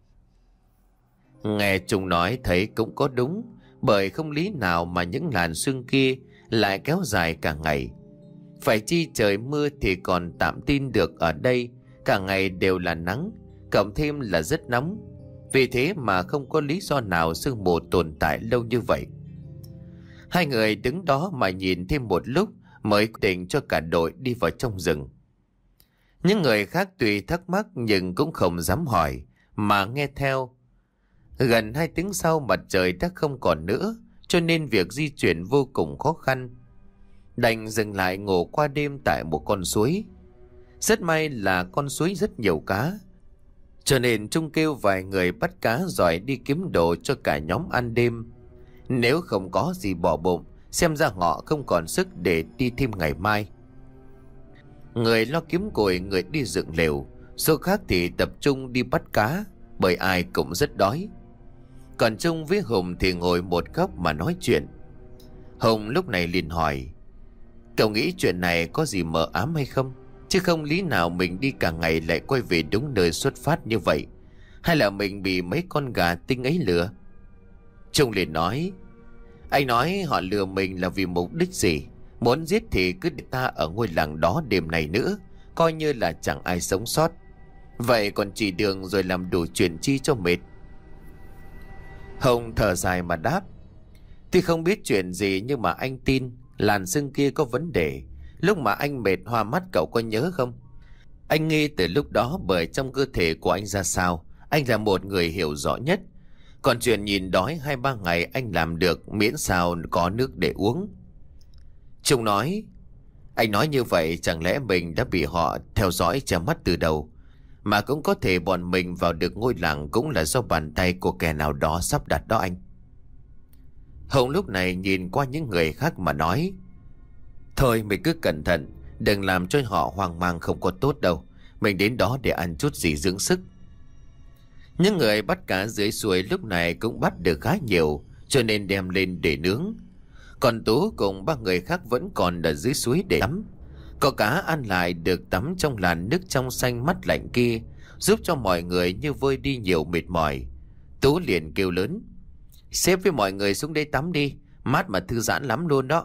Nghe Trung nói thấy cũng có đúng, bởi không lý nào mà những làn sương kia lại kéo dài cả ngày. Phải chi trời mưa thì còn tạm tin được, ở đây cả ngày đều là nắng, cộng thêm là rất nóng. Vì thế mà không có lý do nào sương mù tồn tại lâu như vậy. Hai người đứng đó mà nhìn thêm một lúc mới quyết định cho cả đội đi vào trong rừng. Những người khác tuy thắc mắc nhưng cũng không dám hỏi mà nghe theo. Gần hai tiếng sau mặt trời đã không còn nữa, cho nên việc di chuyển vô cùng khó khăn. Đành dừng lại ngủ qua đêm tại một con suối. Rất may là con suối rất nhiều cá, cho nên Trung kêu vài người bắt cá giỏi đi kiếm đồ cho cả nhóm ăn đêm. Nếu không có gì bỏ bụng, xem ra họ không còn sức để đi thêm ngày mai. Người lo kiếm củi, người đi dựng lều, số khác thì tập trung đi bắt cá, bởi ai cũng rất đói. Còn Trung với Hùng thì ngồi một góc mà nói chuyện. Hùng lúc này liền hỏi: cậu nghĩ chuyện này có gì mờ ám hay không? Chứ không lý nào mình đi cả ngày lại quay về đúng nơi xuất phát như vậy. Hay là mình bị mấy con gà tinh ấy lừa? Trung liền nói: anh nói họ lừa mình là vì mục đích gì? Muốn giết thì cứ để ta ở ngôi làng đó đêm này nữa, coi như là chẳng ai sống sót. Vậy còn chỉ đường rồi làm đủ chuyện chi cho mệt? Hồng thở dài mà đáp: tuy không biết chuyện gì nhưng mà anh tin làn sương kia có vấn đề. Lúc mà anh mệt hoa mắt cậu có nhớ không? Anh nghi từ lúc đó bởi trong cơ thể của anh ra sao, anh là một người hiểu rõ nhất. Còn chuyện nhìn đói hai ba ngày anh làm được, miễn sao có nước để uống. Trung nói: anh nói như vậy chẳng lẽ mình đã bị họ theo dõi che mắt từ đầu? Mà cũng có thể bọn mình vào được ngôi làng cũng là do bàn tay của kẻ nào đó sắp đặt đó anh. Hồng lúc này nhìn qua những người khác mà nói: thôi mình cứ cẩn thận, đừng làm cho họ hoang mang không có tốt đâu. Mình đến đó để ăn chút gì dưỡng sức. Những người bắt cá dưới suối lúc này cũng bắt được khá nhiều, cho nên đem lên để nướng. Còn Tú cùng ba người khác vẫn còn ở dưới suối để tắm. Có cá ăn lại được tắm trong làn nước trong xanh mát lạnh kia, giúp cho mọi người như vơi đi nhiều mệt mỏi. Tú liền kêu lớn: xếp với mọi người xuống đây tắm đi, mát mà thư giãn lắm luôn đó.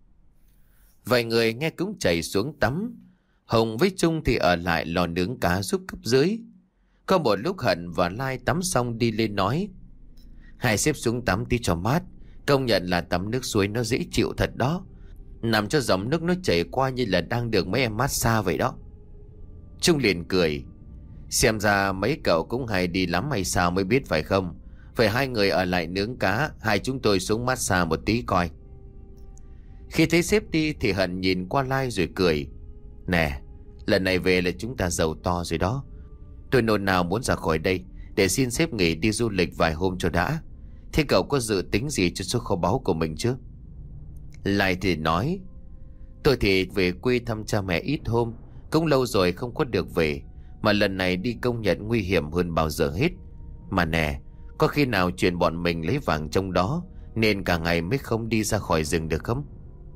Vài người nghe cũng chạy xuống tắm. Hồng với Trung thì ở lại lò nướng cá giúp cấp dưới. Có một lúc Hận và Lai tắm xong đi lên nói: hai xếp xuống tắm tí cho mát. Công nhận là tắm nước suối nó dễ chịu thật đó. Nằm cho dòng nước nó chảy qua như là đang được mấy em massage vậy đó. Trung liền cười: xem ra mấy cậu cũng hay đi lắm hay sao mới biết phải không? Phải hai người ở lại nướng cá, hai chúng tôi xuống massage một tí coi. Khi thấy sếp đi thì Hận nhìn qua Lai rồi cười: nè, lần này về là chúng ta giàu to rồi đó. Tôi nôn nào muốn ra khỏi đây để xin sếp nghỉ đi du lịch vài hôm cho đã. Thế cậu có dự tính gì cho số kho báu của mình chứ? Lai thì nói: tôi thì về quê thăm cha mẹ ít hôm, cũng lâu rồi không có được về. Mà lần này đi công nhận nguy hiểm hơn bao giờ hết. Mà nè, có khi nào chuyện bọn mình lấy vàng trong đó nên cả ngày mới không đi ra khỏi rừng được không?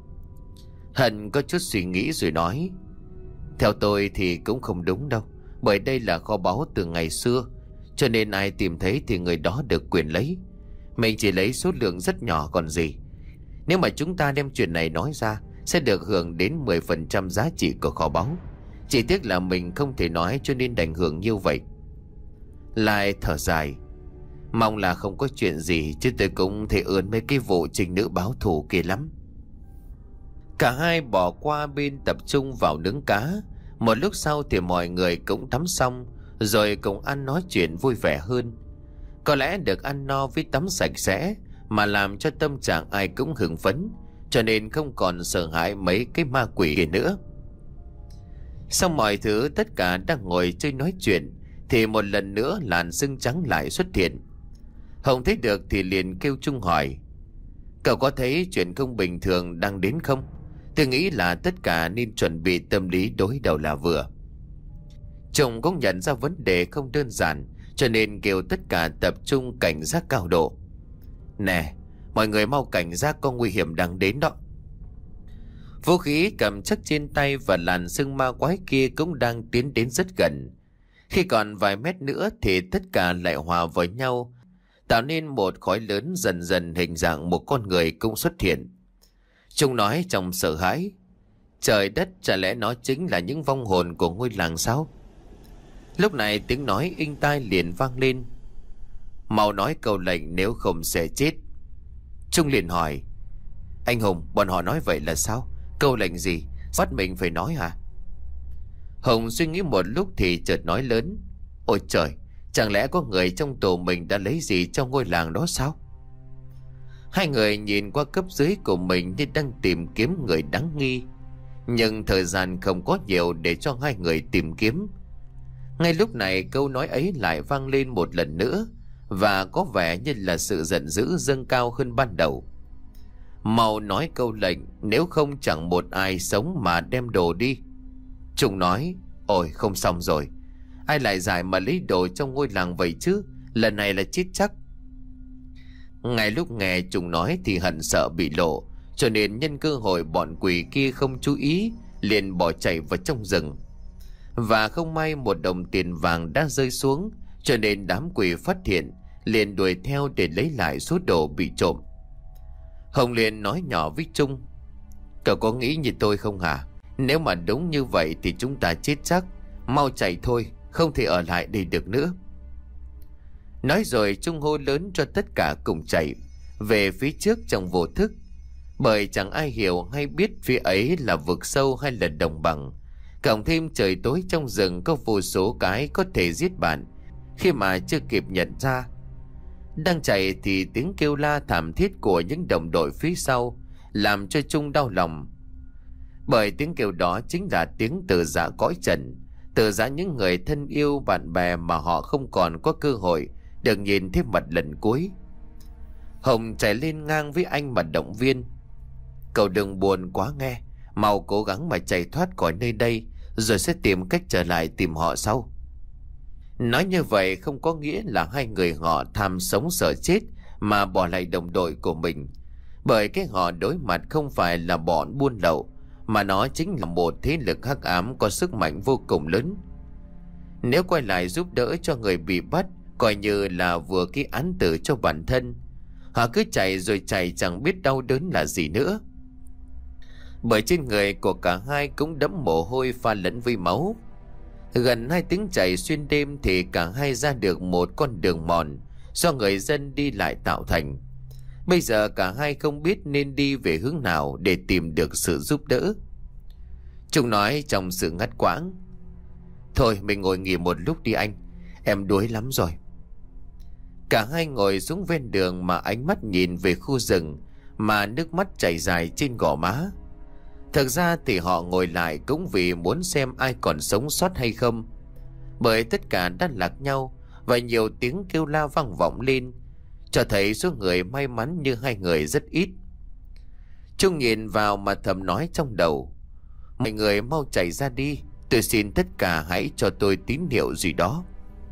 Hận có chút suy nghĩ rồi nói: theo tôi thì cũng không đúng đâu. Bởi đây là kho báu từ ngày xưa, cho nên ai tìm thấy thì người đó được quyền lấy. Mình chỉ lấy số lượng rất nhỏ còn gì. Nếu mà chúng ta đem chuyện này nói ra, sẽ được hưởng đến mười phần trăm giá trị của kho báu. Chỉ tiếc là mình không thể nói, cho nên đành hưởng như vậy. Lại thở dài: mong là không có chuyện gì, chứ tôi cũng thể ơn mấy cái vụ trình nữ báo thù kia lắm. Cả hai bỏ qua bên tập trung vào nướng cá. Một lúc sau thì mọi người cũng tắm xong, rồi cùng ăn nói chuyện vui vẻ hơn. Có lẽ được ăn no với tắm sạch sẽ mà làm cho tâm trạng ai cũng hưng phấn, cho nên không còn sợ hãi mấy cái ma quỷ kia nữa. Xong mọi thứ tất cả đang ngồi chơi nói chuyện thì một lần nữa làn sương trắng lại xuất hiện. Hồng thấy được thì liền kêu Trung hỏi: cậu có thấy chuyện không bình thường đang đến không? Tôi nghĩ là tất cả nên chuẩn bị tâm lý đối đầu là vừa. Trung cũng nhận ra vấn đề không đơn giản, cho nên kêu tất cả tập trung cảnh giác cao độ. Nè, mọi người mau cảnh giác, có nguy hiểm đang đến đó. Vũ khí cầm chắc trên tay và làn sương ma quái kia cũng đang tiến đến rất gần. Khi còn vài mét nữa thì tất cả lại hòa với nhau, tạo nên một khói lớn, dần dần hình dạng một con người cũng xuất hiện. Trung nói trong sợ hãi: trời đất, chả lẽ nó chính là những vong hồn của ngôi làng sao? Lúc này tiếng nói inh tai liền vang lên: mau nói câu lệnh, nếu không sẽ chết. Trung liền hỏi: anh Hùng, bọn họ nói vậy là sao? Câu lệnh gì? Bắt mình phải nói hả? Hùng suy nghĩ một lúc thì chợt nói lớn: ôi trời, chẳng lẽ có người trong tổ mình đã lấy gì trong ngôi làng đó sao? Hai người nhìn qua cấp dưới của mình như đang tìm kiếm người đáng nghi, nhưng thời gian không có nhiều để cho hai người tìm kiếm. Ngay lúc này câu nói ấy lại vang lên một lần nữa, và có vẻ như là sự giận dữ dâng cao hơn ban đầu. Mau nói câu lệnh, nếu không chẳng một ai sống mà đem đồ đi. Trung nói: ôi không xong rồi, ai lại giải mà lấy đồ trong ngôi làng vậy chứ? Lần này là chết chắc. Ngay lúc nghe Trung nói thì hận sợ bị lộ, cho nên nhân cơ hội bọn quỷ kia không chú ý, liền bỏ chạy vào trong rừng. Và không may một đồng tiền vàng đã rơi xuống, cho nên đám quỷ phát hiện, liền đuổi theo để lấy lại số đồ bị trộm. Hồng liền nói nhỏ với Trung: cậu có nghĩ như tôi không hả? Nếu mà đúng như vậy thì chúng ta chết chắc. Mau chạy thôi, không thể ở lại đây được nữa. Nói rồi Trung hô lớn cho tất cả cùng chạy về phía trước trong vô thức, bởi chẳng ai hiểu hay biết phía ấy là vực sâu hay là đồng bằng. Cộng thêm trời tối trong rừng có vô số cái có thể giết bạn khi mà chưa kịp nhận ra. Đang chạy thì tiếng kêu la thảm thiết của những đồng đội phía sau làm cho Trung đau lòng, bởi tiếng kêu đó chính là tiếng từ giã cõi trần, từ giã những người thân yêu bạn bè mà họ không còn có cơ hội được nhìn thấy mặt lần cuối. Hồng chạy lên ngang với anh mà động viên: cậu đừng buồn quá nghe, mau cố gắng mà chạy thoát khỏi nơi đây, rồi sẽ tìm cách trở lại tìm họ sau. Nói như vậy không có nghĩa là hai người họ tham sống sợ chết mà bỏ lại đồng đội của mình, bởi cái họ đối mặt không phải là bọn buôn lậu, mà nó chính là một thế lực hắc ám có sức mạnh vô cùng lớn. Nếu quay lại giúp đỡ cho người bị bắt, coi như là vừa cái án tử cho bản thân. Họ cứ chạy rồi chạy chẳng biết đau đớn là gì nữa, bởi trên người của cả hai cũng đẫm mồ hôi pha lẫn với máu. Gần hai tiếng chạy xuyên đêm thì cả hai ra được một con đường mòn do người dân đi lại tạo thành. Bây giờ cả hai không biết nên đi về hướng nào để tìm được sự giúp đỡ. Trung nói trong sự ngắt quãng: thôi mình ngồi nghỉ một lúc đi anh, em đuối lắm rồi. Cả hai ngồi xuống ven đường mà ánh mắt nhìn về khu rừng, mà nước mắt chảy dài trên gò má. Thực ra thì họ ngồi lại cũng vì muốn xem ai còn sống sót hay không, bởi tất cả đã lạc nhau, và nhiều tiếng kêu la vang vọng lên, cho thấy số người may mắn như hai người rất ít. Trung nhìn vào mà thầm nói trong đầu: mọi người mau chạy ra đi, tôi xin tất cả hãy cho tôi tín hiệu gì đó.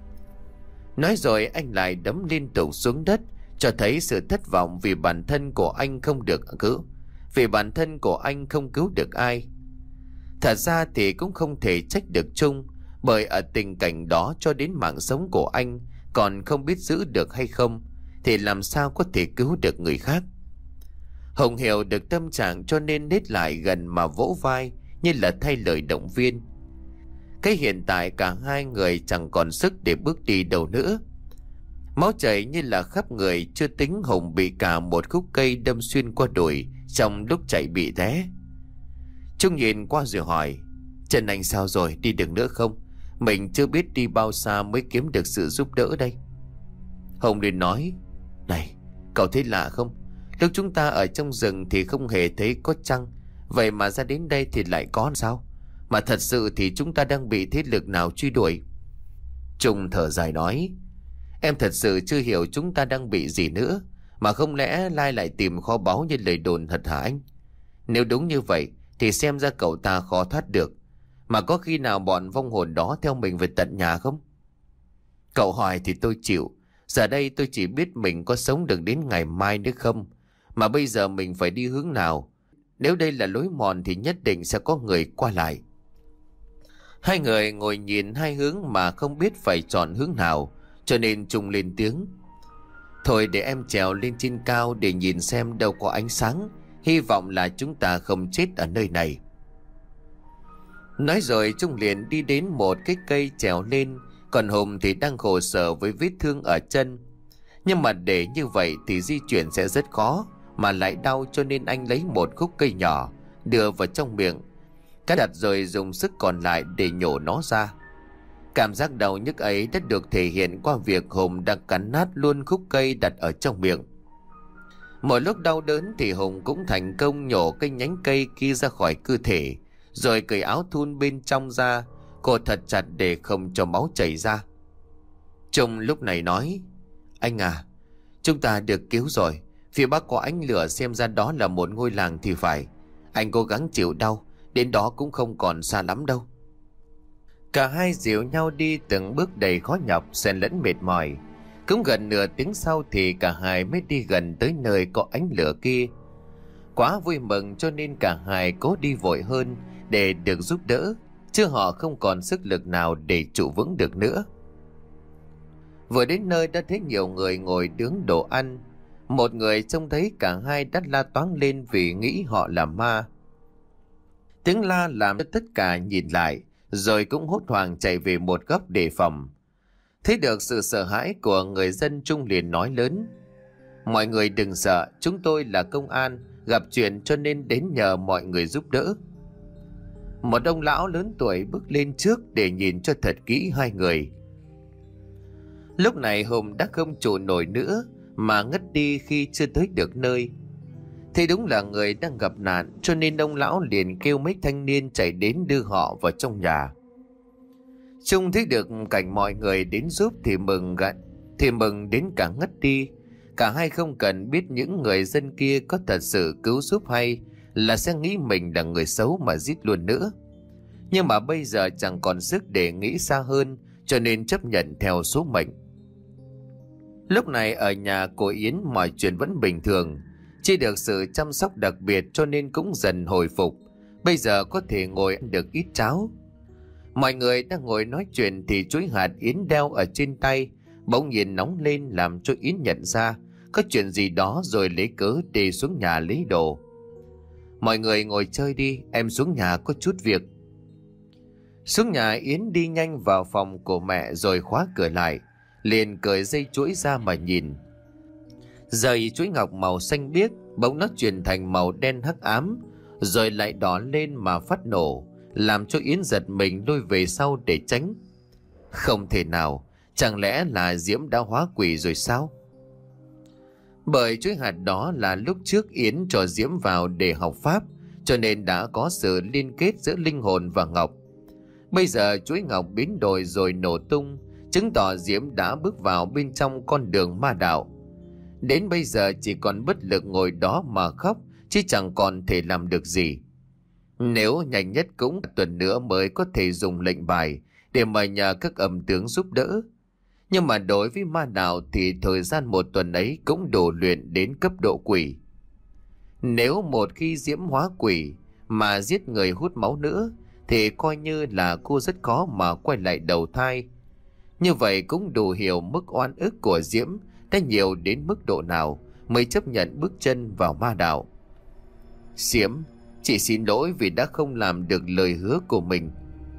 Nói rồi anh lại đấm liên tục xuống đất, cho thấy sự thất vọng vì bản thân của anh không được cứu, vì bản thân của anh không cứu được ai. Thật ra thì cũng không thể trách được Trung, bởi ở tình cảnh đó cho đến mạng sống của anh còn không biết giữ được hay không, thì làm sao có thể cứu được người khác. Hồng hiểu được tâm trạng cho nên nết lại gần mà vỗ vai, như là thay lời động viên. Cái hiện tại cả hai người chẳng còn sức để bước đi đâu nữa. Máu chảy như là khắp người, chưa tính Hồng bị cả một khúc cây đâm xuyên qua đùi trong lúc chạy bị té. Trung nhìn qua rồi hỏi: chân anh sao rồi, đi được nữa không? Mình chưa biết đi bao xa mới kiếm được sự giúp đỡ đây. Hồng liền nói: Này, cậu thấy lạ không? Lúc chúng ta ở trong rừng thì không hề thấy có trăng, vậy mà ra đến đây thì lại có sao? Mà thật sự thì chúng ta đang bị thế lực nào truy đuổi? Trung thở dài nói: Em thật sự chưa hiểu chúng ta đang bị gì nữa. Mà không lẽ Lai lại tìm kho báu như lời đồn thật hả anh? Nếu đúng như vậy thì xem ra cậu ta khó thoát được. Mà có khi nào bọn vong hồn đó theo mình về tận nhà không? Cậu hỏi thì tôi chịu. Giờ đây tôi chỉ biết mình có sống được đến ngày mai nữa không. Mà bây giờ mình phải đi hướng nào? Nếu đây là lối mòn thì nhất định sẽ có người qua lại. Hai người ngồi nhìn hai hướng mà không biết phải chọn hướng nào, cho nên Trung lên tiếng: Thôi để em trèo lên trên cao để nhìn xem đâu có ánh sáng. Hy vọng là chúng ta không chết ở nơi này. Nói rồi Trung liền đi đến một cái cây trèo lên. Còn Hùng thì đang khổ sở với vết thương ở chân. Nhưng mà để như vậy thì di chuyển sẽ rất khó, mà lại đau, cho nên anh lấy một khúc cây nhỏ đưa vào trong miệng, cắt đặt rồi dùng sức còn lại để nhổ nó ra. Cảm giác đau nhức ấy đã được thể hiện qua việc Hùng đang cắn nát luôn khúc cây đặt ở trong miệng. Một lúc đau đớn thì Hùng cũng thành công nhổ cây nhánh cây kia ra khỏi cơ thể, rồi cởi áo thun bên trong ra, cột thật chặt để không cho máu chảy ra. Trung lúc này nói: Anh à, chúng ta được cứu rồi. Phía bắc có ánh lửa, xem ra đó là một ngôi làng thì phải. Anh cố gắng chịu đau, đến đó cũng không còn xa lắm đâu. Cả hai dìu nhau đi từng bước đầy khó nhọc, xen lẫn mệt mỏi. Cũng gần nửa tiếng sau thì cả hai mới đi gần tới nơi có ánh lửa kia. Quá vui mừng cho nên cả hai cố đi vội hơn để được giúp đỡ, chứ họ không còn sức lực nào để trụ vững được nữa. Vừa đến nơi đã thấy nhiều người ngồi nướng đồ ăn. Một người trông thấy cả hai đã la toáng lên vì nghĩ họ là ma. Tiếng la làm cho tất cả nhìn lại, rồi cũng hốt hoảng chạy về một góc đề phòng. Thấy được sự sợ hãi của người dân, Trung liền nói lớn: Mọi người đừng sợ, chúng tôi là công an, gặp chuyện cho nên đến nhờ mọi người giúp đỡ. Một ông lão lớn tuổi bước lên trước để nhìn cho thật kỹ hai người. Lúc này Hùng đã không trụ nổi nữa mà ngất đi khi chưa tới được nơi. Thì đúng là người đang gặp nạn, cho nên ông lão liền kêu mấy thanh niên chạy đến đưa họ vào trong nhà. Trung thấy được cảnh mọi người đến giúp thì mừng gặn, thì mừng đến cả ngất đi. Cả hai không cần biết những người dân kia có thật sự cứu giúp hay là sẽ nghĩ mình là người xấu mà giết luôn nữa. Nhưng mà bây giờ chẳng còn sức để nghĩ xa hơn, cho nên chấp nhận theo số mệnh. Lúc này ở nhà cô Yến mọi chuyện vẫn bình thường, chỉ được sự chăm sóc đặc biệt cho nên cũng dần hồi phục. Bây giờ có thể ngồi ăn được ít cháo. Mọi người đang ngồi nói chuyện thì chuỗi hạt Yến đeo ở trên tay bỗng nhiên nóng lên, làm cho Yến nhận ra có chuyện gì đó, rồi lấy cớ đi xuống nhà lấy đồ. Mọi người ngồi chơi đi, em xuống nhà có chút việc. Xuống nhà, Yến đi nhanh vào phòng của mẹ rồi khóa cửa lại, liền cởi dây chuỗi ra mà nhìn. Dây chuỗi ngọc màu xanh biếc bỗng nó chuyển thành màu đen hắc ám, rồi lại đỏ lên mà phát nổ, làm cho Yến giật mình lùi về sau để tránh. Không thể nào, chẳng lẽ là Diễm đã hóa quỷ rồi sao? Bởi chuỗi hạt đó là lúc trước Yến cho Diễm vào để học pháp, cho nên đã có sự liên kết giữa linh hồn và ngọc. Bây giờ chuỗi ngọc biến đổi rồi nổ tung, chứng tỏ Diễm đã bước vào bên trong con đường ma đạo. Đến bây giờ chỉ còn bất lực ngồi đó mà khóc, chứ chẳng còn thể làm được gì. Nếu nhanh nhất cũng tuần nữa mới có thể dùng lệnh bài để mời nhờ các âm tướng giúp đỡ. Nhưng mà đối với ma đạo thì thời gian một tuần ấy cũng đủ luyện đến cấp độ quỷ. Nếu một khi Diễm hóa quỷ mà giết người hút máu nữa thì coi như là cô rất khó mà quay lại đầu thai. Như vậy cũng đủ hiểu mức oan ức của Diễm đã nhiều đến mức độ nào mới chấp nhận bước chân vào ma đạo. Diễm, chị xin lỗi vì đã không làm được lời hứa của mình.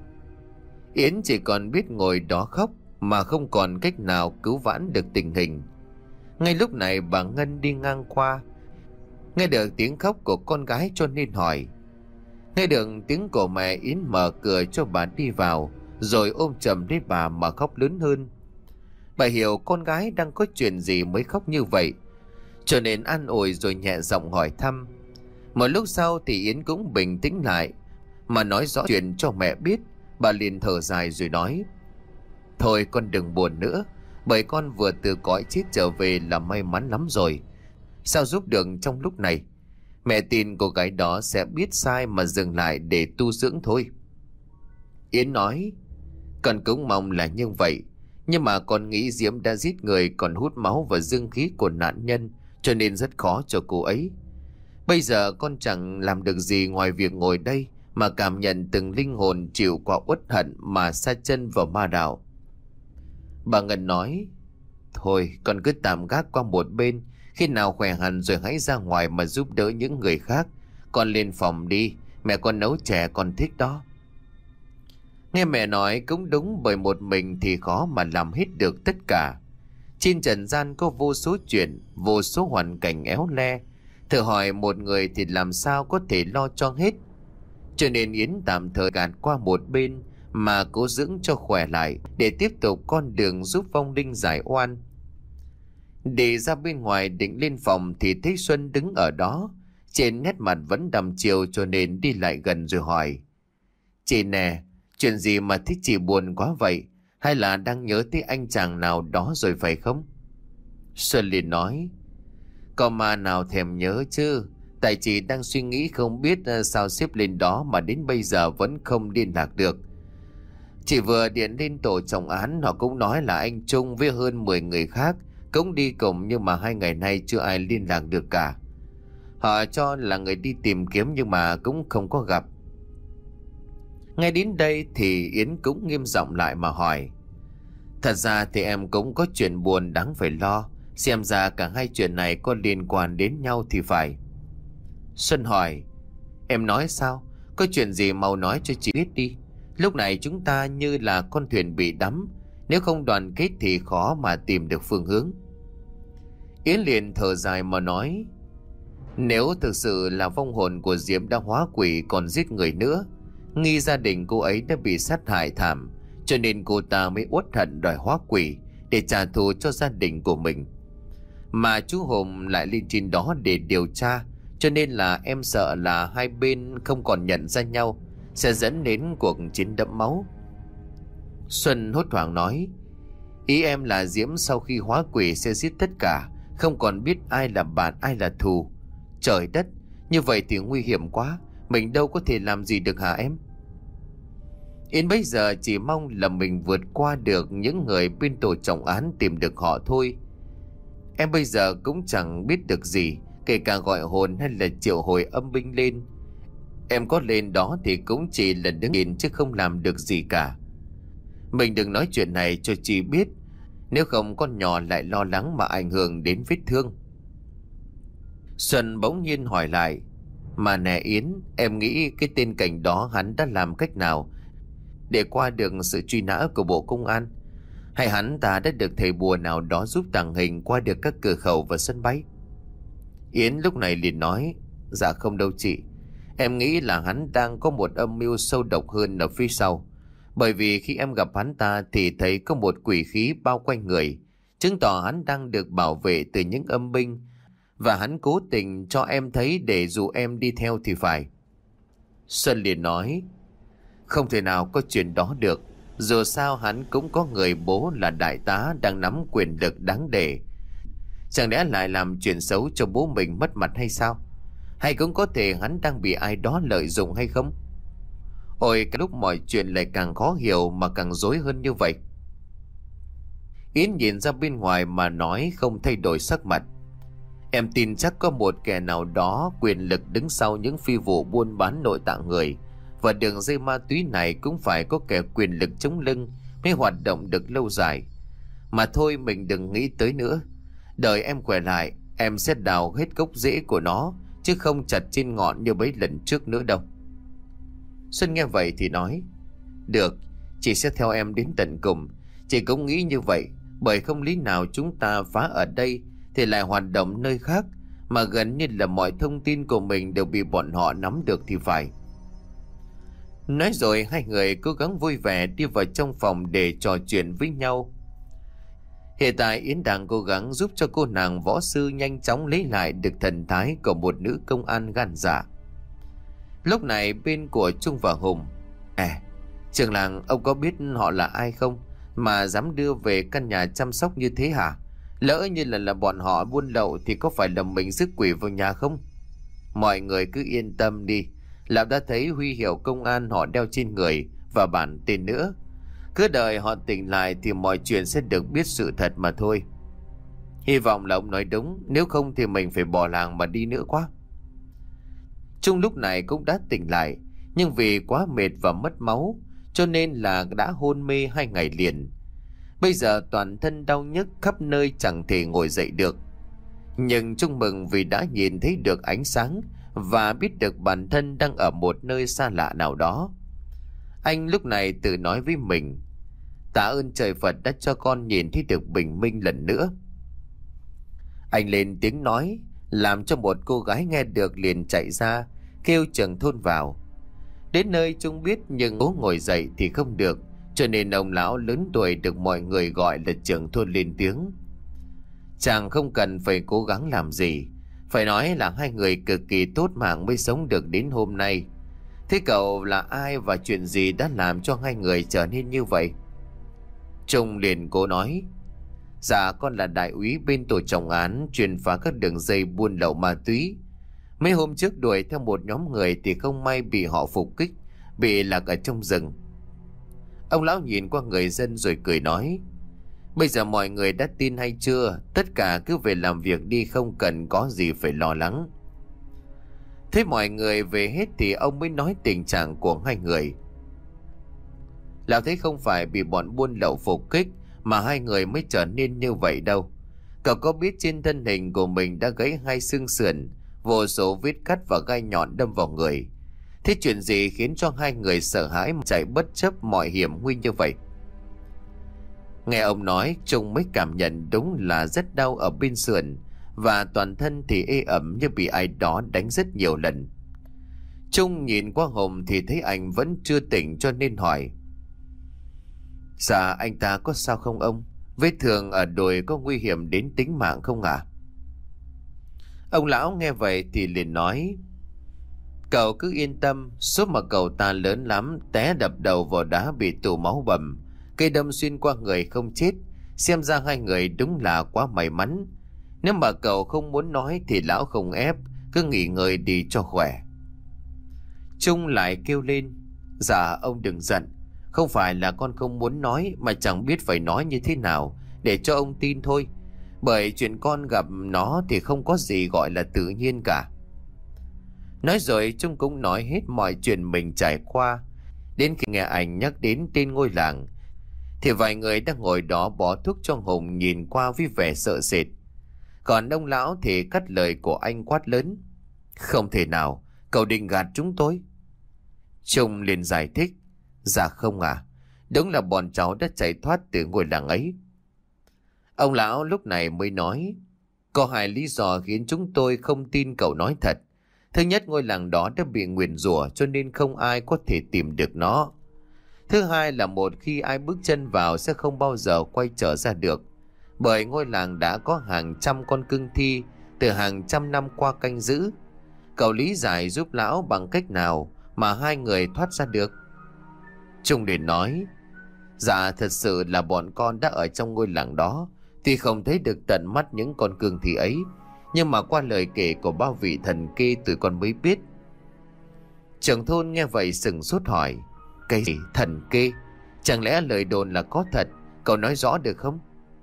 Yến chỉ còn biết ngồi đó khóc mà không còn cách nào cứu vãn được tình hình. Ngay lúc này bà Ngân đi ngang qua, nghe được tiếng khóc của con gái cho nên hỏi. Nghe được tiếng của mẹ, Yến mở cửa cho bà đi vào, rồi ôm chầm lấy bà mà khóc lớn hơn. Bà hiểu con gái đang có chuyện gì mới khóc như vậy, cho nên an ủi rồi nhẹ giọng hỏi thăm. Một lúc sau thì Yến cũng bình tĩnh lại mà nói rõ chuyện cho mẹ biết. Bà liền thở dài rồi nói: Thôi con đừng buồn nữa, bởi con vừa từ cõi chết trở về là may mắn lắm rồi. Sao giúp được trong lúc này? Mẹ tin cô gái đó sẽ biết sai mà dừng lại để tu dưỡng thôi. Yến nói: Con cũng mong là như vậy, nhưng mà con nghĩ Diễm đã giết người còn hút máu và dương khí của nạn nhân, cho nên rất khó cho cô ấy. Bây giờ con chẳng làm được gì ngoài việc ngồi đây mà cảm nhận từng linh hồn chịu quả uất hận mà sa chân vào ma đạo. Bà Ngân nói: Thôi con cứ tạm gác qua một bên, khi nào khỏe hẳn rồi hãy ra ngoài mà giúp đỡ những người khác. Con lên phòng đi, mẹ con nấu chè con thích đó. Nghe mẹ nói cũng đúng, bởi một mình thì khó mà làm hết được tất cả. Trên trần gian có vô số chuyện, vô số hoàn cảnh éo le, thử hỏi một người thì làm sao có thể lo cho hết. Cho nên Yến tạm thời gạt qua một bên mà cố dưỡng cho khỏe lại để tiếp tục con đường giúp vong linh giải oan. Đi ra bên ngoài định lên phòng thì thấy Xuân đứng ở đó, trên nét mặt vẫn đăm chiêu, cho nên đi lại gần rồi hỏi: Chị nè, chuyện gì mà thích chị buồn quá vậy? Hay là đang nhớ tới anh chàng nào đó rồi phải không? Xuân liền nói: Có mà nào thèm nhớ chứ, tại chị đang suy nghĩ không biết sao xếp lên đó mà đến bây giờ vẫn không liên lạc được. Chị vừa điện lên tổ trọng án, họ cũng nói là anh Trung với hơn mười người khác cũng đi cùng, nhưng mà hai ngày nay chưa ai liên lạc được cả. Họ cho là người đi tìm kiếm nhưng mà cũng không có gặp. Ngay đến đây thì Yến cũng nghiêm giọng lại mà hỏi: Thật ra thì em cũng có chuyện buồn đáng phải lo, xem ra cả hai chuyện này có liên quan đến nhau thì phải. Xuân hỏi: Em nói sao? Có chuyện gì mau nói cho chị biết đi. Lúc này chúng ta như là con thuyền bị đắm, nếu không đoàn kết thì khó mà tìm được phương hướng. Yến liền thở dài mà nói: Nếu thực sự là vong hồn của Diễm đã hóa quỷ còn giết người nữa, nghi gia đình cô ấy đã bị sát hại thảm, cho nên cô ta mới uất hận đòi hóa quỷ để trả thù cho gia đình của mình. Mà chú Hùng lại lên trên đó để điều tra, cho nên là em sợ là hai bên không còn nhận ra nhau sẽ dẫn đến cuộc chiến đẫm máu. Xuân hốt hoảng nói: Ý em là Diễm sau khi hóa quỷ sẽ giết tất cả, không còn biết ai là bạn ai là thù. Trời đất, như vậy thì nguy hiểm quá, mình đâu có thể làm gì được hả em? Yến bây giờ chỉ mong là mình vượt qua được những người bên tổ trọng án, tìm được họ thôi. Em bây giờ cũng chẳng biết được gì, kể cả gọi hồn hay là triệu hồi âm binh lên. Em có lên đó thì cũng chỉ là đứng nhìn chứ không làm được gì cả. Mình đừng nói chuyện này cho chị biết, nếu không con nhỏ lại lo lắng mà ảnh hưởng đến vết thương. Xuân bỗng nhiên hỏi lại: Mà nè Yến, em nghĩ cái tên Cảnh đó hắn đã làm cách nào để qua được sự truy nã của Bộ Công an? Hay hắn ta đã được thầy bùa nào đó giúp tàng hình qua được các cửa khẩu và sân bay? Yến lúc này liền nói: Dạ không đâu chị, em nghĩ là hắn đang có một âm mưu sâu độc hơn ở phía sau. Bởi vì khi em gặp hắn ta thì thấy có một quỷ khí bao quanh người, chứng tỏ hắn đang được bảo vệ từ những âm binh, và hắn cố tình cho em thấy để dụ em đi theo thì phải. Xuân liền nói: Không thể nào có chuyện đó được, dù sao hắn cũng có người bố là đại tá đang nắm quyền lực đáng để. Chẳng lẽ lại làm chuyện xấu cho bố mình mất mặt hay sao? Hay cũng có thể hắn đang bị ai đó lợi dụng hay không? Ôi, cái lúc mọi chuyện lại càng khó hiểu mà càng rối hơn như vậy. Yến nhìn ra bên ngoài mà nói không thay đổi sắc mặt: Em tin chắc có một kẻ nào đó quyền lực đứng sau những phi vụ buôn bán nội tạng người, và đường dây ma túy này cũng phải có kẻ quyền lực chống lưng mới hoạt động được lâu dài. Mà thôi mình đừng nghĩ tới nữa, đợi em khỏe lại em sẽ đào hết gốc rễ của nó, chứ không chặt trên ngọn như mấy lần trước nữa đâu. Xuân nghe vậy thì nói: Được, chị sẽ theo em đến tận cùng. Chị cũng nghĩ như vậy, bởi không lý nào chúng ta phá ở đây thì lại hoạt động nơi khác, mà gần như là mọi thông tin của mình đều bị bọn họ nắm được thì phải. Nói rồi hai người cố gắng vui vẻ đi vào trong phòng để trò chuyện với nhau. Hiện tại Yến đang cố gắng giúp cho cô nàng võ sư nhanh chóng lấy lại được thần thái của một nữ công an gan dạ. Lúc này bên của Trung và Hùng: À, trường làng, ông có biết họ là ai không mà dám đưa về căn nhà chăm sóc như thế hả? Lỡ như là là bọn họ buôn lậu thì có phải là mình rước quỷ vào nhà không? Mọi người cứ yên tâm đi. Lão đã thấy huy hiệu công an họ đeo trên người và bản tên nữa. Cứ đợi họ tỉnh lại thì mọi chuyện sẽ được biết sự thật mà thôi. Hy vọng là ông nói đúng, nếu không thì mình phải bỏ làng mà đi nữa quá. Trung lúc này cũng đã tỉnh lại, nhưng vì quá mệt và mất máu cho nên là đã hôn mê hai ngày liền. Bây giờ toàn thân đau nhức khắp nơi, chẳng thể ngồi dậy được. Nhưng Trung mừng vì đã nhìn thấy được ánh sáng và biết được bản thân đang ở một nơi xa lạ nào đó. Anh lúc này tự nói với mình: Tạ ơn trời Phật đã cho con nhìn thấy được bình minh lần nữa. Anh lên tiếng nói, làm cho một cô gái nghe được liền chạy ra kêu trưởng thôn vào. Đến nơi Trung biết nhưng cố ngồi dậy thì không được, cho nên ông lão lớn tuổi được mọi người gọi là trưởng thôn lên tiếng: Chàng không cần phải cố gắng làm gì, phải nói là hai người cực kỳ tốt mạng mới sống được đến hôm nay. Thế cậu là ai và chuyện gì đã làm cho hai người trở nên như vậy? Trung liền cố nói: Dạ, con là đại úy bên tổ trọng án chuyên phá các đường dây buôn lậu ma túy. Mấy hôm trước đuổi theo một nhóm người thì không may bị họ phục kích, bị lạc ở trong rừng. Ông lão nhìn qua người dân rồi cười nói: Bây giờ mọi người đã tin hay chưa? Tất cả cứ về làm việc đi, không cần có gì phải lo lắng. Thế mọi người về hết thì ông mới nói tình trạng của hai người. Lão thấy không phải bị bọn buôn lậu phục kích mà hai người mới trở nên như vậy đâu. Cậu có biết trên thân hình của mình đã gãy hai xương sườn, vô số vết cắt và gai nhọn đâm vào người. Thế chuyện gì khiến cho hai người sợ hãi mà chạy bất chấp mọi hiểm nguy như vậy? Nghe ông nói, Trung mới cảm nhận đúng là rất đau ở bên sườn, và toàn thân thì ê ẩm như bị ai đó đánh rất nhiều lần. Trung nhìn qua Hùng thì thấy anh vẫn chưa tỉnh cho nên hỏi: Dạ, anh ta có sao không ông? Vết thương ở đùi có nguy hiểm đến tính mạng không ạ? À? Ông lão nghe vậy thì liền nói: Cậu cứ yên tâm, số mà cậu ta lớn lắm, té đập đầu vào đá bị tụ máu bầm, cây đâm xuyên qua người không chết. Xem ra hai người đúng là quá may mắn. Nếu mà cậu không muốn nói thì lão không ép, cứ nghỉ ngơi đi cho khỏe. Trung lại kêu lên: Dạ ông đừng giận, không phải là con không muốn nói, mà chẳng biết phải nói như thế nào để cho ông tin thôi. Bởi chuyện con gặp nó thì không có gì gọi là tự nhiên cả. Nói rồi Trung cũng nói hết mọi chuyện mình trải qua. Đến khi nghe anh nhắc đến tên ngôi làng thì vài người đang ngồi đó bỏ thuốc cho Hùng nhìn qua với vẻ sợ sệt. Còn ông lão thì cắt lời của anh quát lớn: Không thể nào, cậu định gạt chúng tôi. Trung liền giải thích: Dạ không à, đúng là bọn cháu đã chạy thoát từ ngôi làng ấy. Ông lão lúc này mới nói: Có hai lý do khiến chúng tôi không tin cậu nói thật. Thứ nhất, ngôi làng đó đã bị nguyền rủa cho nên không ai có thể tìm được nó. Thứ hai là một khi ai bước chân vào sẽ không bao giờ quay trở ra được, bởi ngôi làng đã có hàng trăm con cương thi từ hàng trăm năm qua canh giữ. Cậu lý giải giúp lão bằng cách nào mà hai người thoát ra được? Trung liền nói: Dạ thật sự là bọn con đã ở trong ngôi làng đó, tuy không thấy được tận mắt những con cương thi ấy, nhưng mà qua lời kể của bao vị thần kê tụi con mới biết. Trưởng thôn nghe vậy sừng sốt hỏi: Cái gì thần kê? Chẳng lẽ lời đồn là có thật? Cậu nói rõ được không?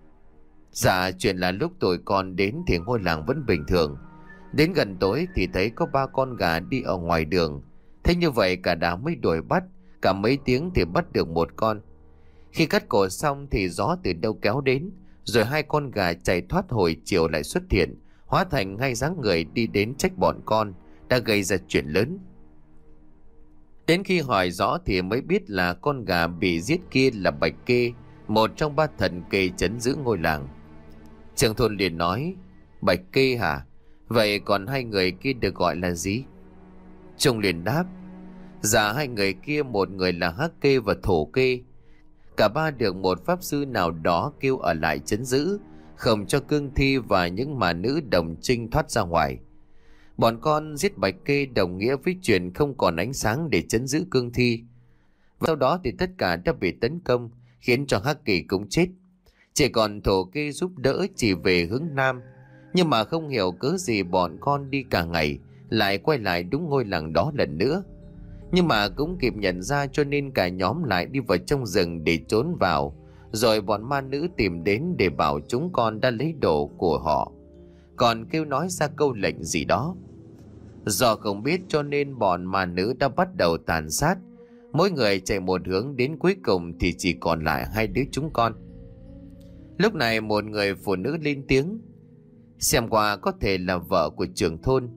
Dạ, chuyện là lúc tụi con đến thì ngôi làng vẫn bình thường. Đến gần tối thì thấy có ba con gà đi ở ngoài đường. Thế như vậy cả đám mới đuổi bắt, cả mấy tiếng thì bắt được một con. Khi cắt cổ xong thì gió từ đâu kéo đến, rồi hai con gà chạy thoát hồi chiều lại xuất hiện, hóa thành ngay dáng người đi đến trách bọn con đã gây ra chuyện lớn. Đến khi hỏi rõ thì mới biết là con gà bị giết kia là Bạch Kê, một trong ba thần kê trấn giữ ngôi làng. Trưởng thôn liền nói: Bạch Kê hả? Vậy còn hai người kia được gọi là gì? Trung liền đáp: Dạ, hai người kia một người là Hắc Kê và Thổ Kê. Cả ba được một pháp sư nào đó kêu ở lại trấn giữ, không cho cương thi và những mà nữ đồng trinh thoát ra ngoài. Bọn con giết Bạch Kê đồng nghĩa với chuyện không còn ánh sáng để trấn giữ cương thi. Và sau đó thì tất cả đã bị tấn công, khiến cho Hắc Kỳ cũng chết. Chỉ còn Thổ Kê giúp đỡ chỉ về hướng nam. Nhưng mà không hiểu cớ gì bọn con đi cả ngày lại quay lại đúng ngôi làng đó lần nữa. Nhưng mà cũng kịp nhận ra, cho nên cả nhóm lại đi vào trong rừng để trốn vào. Rồi bọn ma nữ tìm đến để bảo chúng con đã lấy đồ của họ, còn kêu nói ra câu lệnh gì đó. Do không biết cho nên bọn ma nữ đã bắt đầu tàn sát. Mỗi người chạy một hướng, đến cuối cùng thì chỉ còn lại hai đứa chúng con. Lúc này một người phụ nữ lên tiếng, xem qua có thể là vợ của trưởng thôn.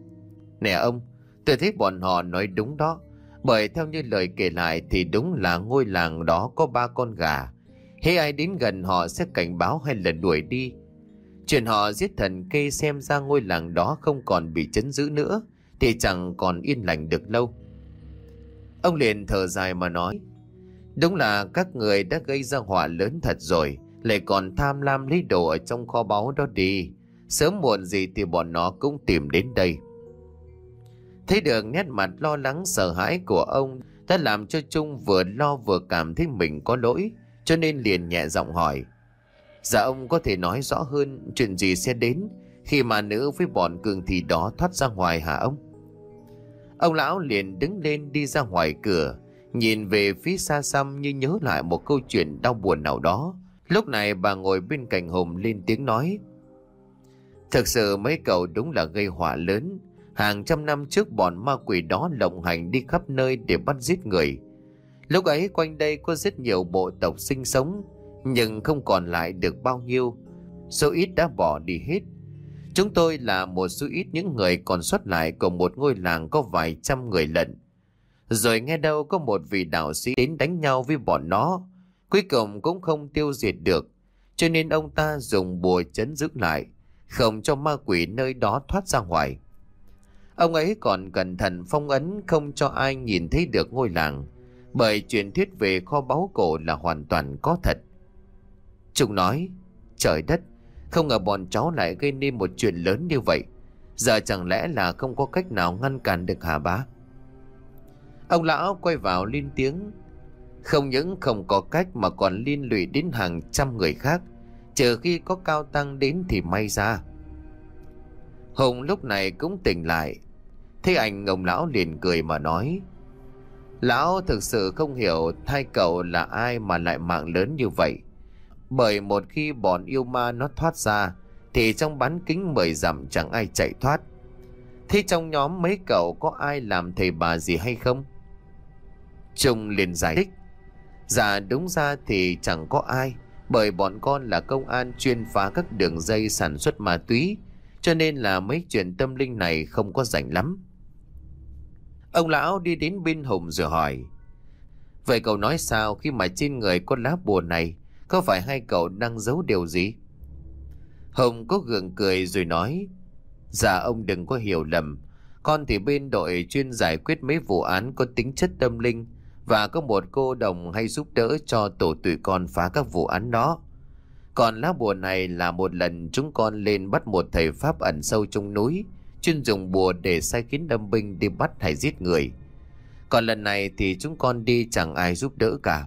Nè ông, tôi thấy bọn họ nói đúng đó. Bởi theo như lời kể lại thì đúng là ngôi làng đó có ba con gà. Hễ ai đến gần họ sẽ cảnh báo hay là đuổi đi. Chuyện họ giết thần Kê xem ra ngôi làng đó không còn bị trấn giữ nữa thì chẳng còn yên lành được lâu. Ông liền thở dài mà nói, đúng là các người đã gây ra họa lớn thật rồi, lại còn tham lam lấy đồ ở trong kho báu đó đi. Sớm muộn gì thì bọn nó cũng tìm đến đây. Thấy được nét mặt lo lắng sợ hãi của ông đã làm cho Trung vừa lo vừa cảm thấy mình có lỗi, cho nên liền nhẹ giọng hỏi, dạ ông có thể nói rõ hơn chuyện gì sẽ đến khi mà nữ với bọn cường thì đó thoát ra ngoài hả ông? Ông lão liền đứng lên đi ra ngoài cửa, nhìn về phía xa xăm như nhớ lại một câu chuyện đau buồn nào đó. Lúc này bà ngồi bên cạnh Hùng lên tiếng nói, thực sự mấy cậu đúng là gây họa lớn. Hàng trăm năm trước bọn ma quỷ đó lộng hành đi khắp nơi để bắt giết người. Lúc ấy quanh đây có rất nhiều bộ tộc sinh sống, nhưng không còn lại được bao nhiêu. Số ít đã bỏ đi hết. Chúng tôi là một số ít những người còn sót lại của một ngôi làng có vài trăm người lận. Rồi nghe đâu có một vị đạo sĩ đến đánh nhau với bọn nó, cuối cùng cũng không tiêu diệt được, cho nên ông ta dùng bùa trấn giữ lại, không cho ma quỷ nơi đó thoát ra ngoài. Ông ấy còn cẩn thận phong ấn không cho ai nhìn thấy được ngôi làng, bởi truyền thuyết về kho báu cổ là hoàn toàn có thật. Trung nói, trời đất, không ngờ bọn cháu lại gây nên một chuyện lớn như vậy. Giờ chẳng lẽ là không có cách nào ngăn cản được hả bá? Ông lão quay vào lên tiếng, không những không có cách mà còn liên lụy đến hàng trăm người khác, trừ khi có cao tăng đến thì may ra. Hùng lúc này cũng tỉnh lại. Thấy anh, ông lão liền cười mà nói, lão thực sự không hiểu hai cậu là ai mà lại mạng lớn như vậy. Bởi một khi bọn yêu ma nó thoát ra thì trong bán kính mười dặm chẳng ai chạy thoát. Thế trong nhóm mấy cậu có ai làm thầy bà gì hay không? Trung liền giải thích, dạ đúng ra thì chẳng có ai, bởi bọn con là công an chuyên phá các đường dây sản xuất ma túy, cho nên là mấy chuyện tâm linh này không có rảnh lắm. Ông lão đi đến bên Hùng rồi hỏi, vậy cậu nói sao khi mà trên người có lá bùa này? Có phải hai cậu đang giấu điều gì? Hùng có gượng cười rồi nói, dạ ông đừng có hiểu lầm. Con thì bên đội chuyên giải quyết mấy vụ án có tính chất tâm linh, và có một cô đồng hay giúp đỡ cho tổ tụi con phá các vụ án đó. Còn lá bùa này là một lần chúng con lên bắt một thầy pháp ẩn sâu trong núi, chuyên dùng bùa để sai khiến âm binh đi bắt hay giết người. Còn lần này thì chúng con đi chẳng ai giúp đỡ cả.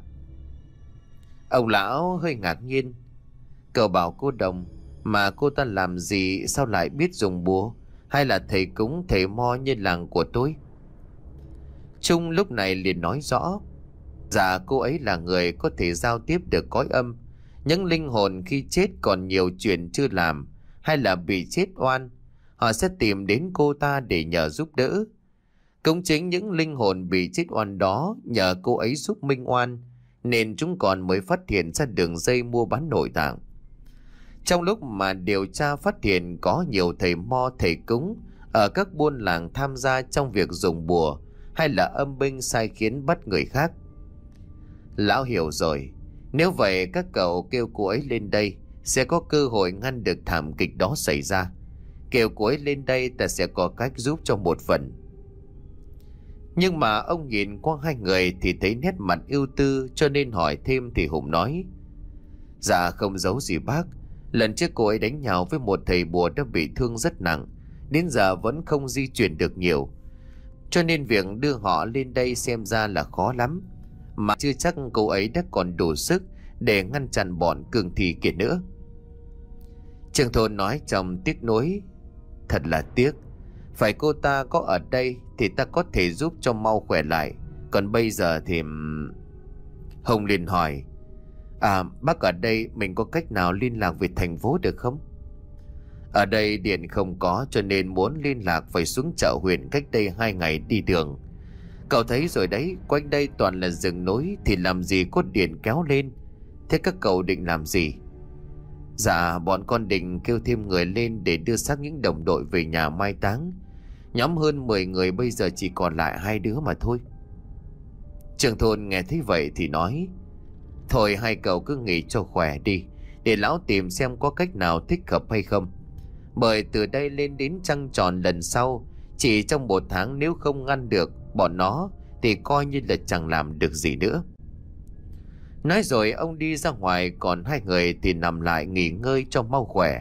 Ông lão hơi ngạc nhiên, cậu bảo cô đồng, mà cô ta làm gì sao lại biết dùng bùa? Hay là thầy cúng thầy mo như làng của tôi? Trung lúc này liền nói rõ, dạ cô ấy là người có thể giao tiếp được cõi âm. Những linh hồn khi chết còn nhiều chuyện chưa làm, hay là bị chết oan, họ sẽ tìm đến cô ta để nhờ giúp đỡ. Cũng chính những linh hồn bị chết oan đó nhờ cô ấy giúp minh oan, nên chúng còn mới phát hiện ra đường dây mua bán nội tạng. Trong lúc mà điều tra phát hiện có nhiều thầy mo thầy cúng ở các buôn làng tham gia trong việc dùng bùa hay là âm binh sai khiến bắt người khác. Lão hiểu rồi, nếu vậy các cậu kêu cô ấy lên đây sẽ có cơ hội ngăn được thảm kịch đó xảy ra. Kêu cô ấy lên đây ta sẽ có cách giúp cho một phần. Nhưng mà ông nhìn qua hai người thì thấy nét mặt ưu tư, cho nên hỏi thêm thì Hùng nói: Dạ không giấu gì bác, lần trước cô ấy đánh nhau với một thầy bùa đã bị thương rất nặng, đến giờ vẫn không di chuyển được nhiều, cho nên việc đưa họ lên đây xem ra là khó lắm. Mà chưa chắc cô ấy đã còn đủ sức để ngăn chặn bọn cường thị kia nữa. Trưởng thôn nói trong tiếc nuối: Thật là tiếc, phải cô ta có ở đây thì ta có thể giúp cho mau khỏe lại, còn bây giờ thì... Hồng liền hỏi: À bác ở đây mình có cách nào liên lạc về thành phố được không? Ở đây điện không có, cho nên muốn liên lạc phải xuống chợ huyện cách đây hai ngày đi đường. Cậu thấy rồi đấy, quanh đây toàn là rừng núi thì làm gì có điện kéo lên. Thế các cậu định làm gì? Dạ bọn con định kêu thêm người lên để đưa xác những đồng đội về nhà mai táng. Nhóm hơn mười người bây giờ chỉ còn lại hai đứa mà thôi. Trưởng thôn nghe thấy vậy thì nói: Thôi hai cậu cứ nghỉ cho khỏe đi, để lão tìm xem có cách nào thích hợp hay không. Bởi từ đây lên đến trăng tròn lần sau, chỉ trong một tháng nếu không ngăn được bọn nó thì coi như là chẳng làm được gì nữa. Nói rồi ông đi ra ngoài, còn hai người thì nằm lại nghỉ ngơi cho mau khỏe.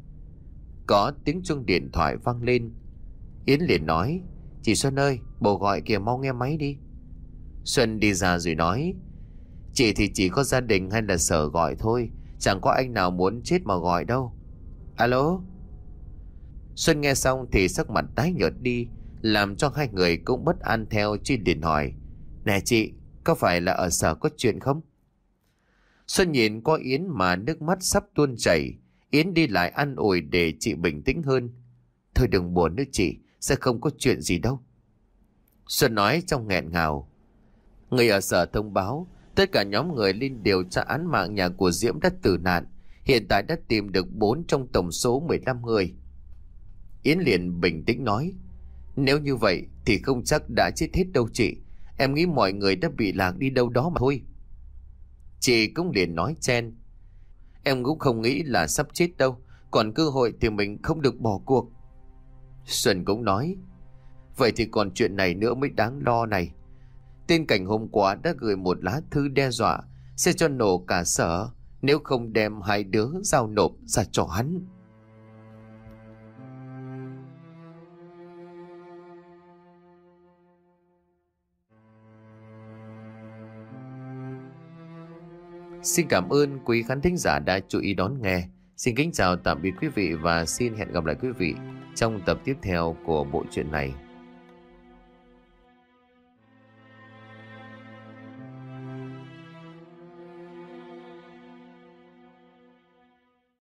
Có tiếng chuông điện thoại vang lên. Yến liền nói: Chị Xuân ơi, bố gọi kìa, mau nghe máy đi. Xuân đi ra rồi nói: Chị thì chỉ có gia đình hay là sở gọi thôi, chẳng có anh nào muốn chết mà gọi đâu. Alo. Xuân nghe xong thì sắc mặt tái nhợt đi, làm cho hai người cũng bất an theo, chi liền hỏi: Nè chị, có phải là ở sở có chuyện không? Xuân nhìn qua Yến mà nước mắt sắp tuôn chảy. Yến đi lại an ủi để chị bình tĩnh hơn: Thôi đừng buồn nữa chị, sẽ không có chuyện gì đâu. Xuân nói trong nghẹn ngào: Người ở sở thông báo tất cả nhóm người lên điều tra án mạng nhà của Diễm đã tử nạn. Hiện tại đã tìm được bốn trong tổng số mười lăm người. Yến liền bình tĩnh nói: Nếu như vậy thì không chắc đã chết hết đâu chị. Em nghĩ mọi người đã bị lạc đi đâu đó mà thôi. Chị cũng liền nói chen: Em cũng không nghĩ là sắp chết đâu, còn cơ hội thì mình không được bỏ cuộc. Xuân cũng nói: Vậy thì còn chuyện này nữa mới đáng lo này. Tên Cảnh hôm qua đã gửi một lá thư đe dọa sẽ cho nổ cả sở nếu không đem hai đứa giao nộp ra cho hắn. Xin cảm ơn quý khán thính giả đã chú ý đón nghe. Xin kính chào tạm biệt quý vị và xin hẹn gặp lại quý vị trong tập tiếp theo của bộ truyện này.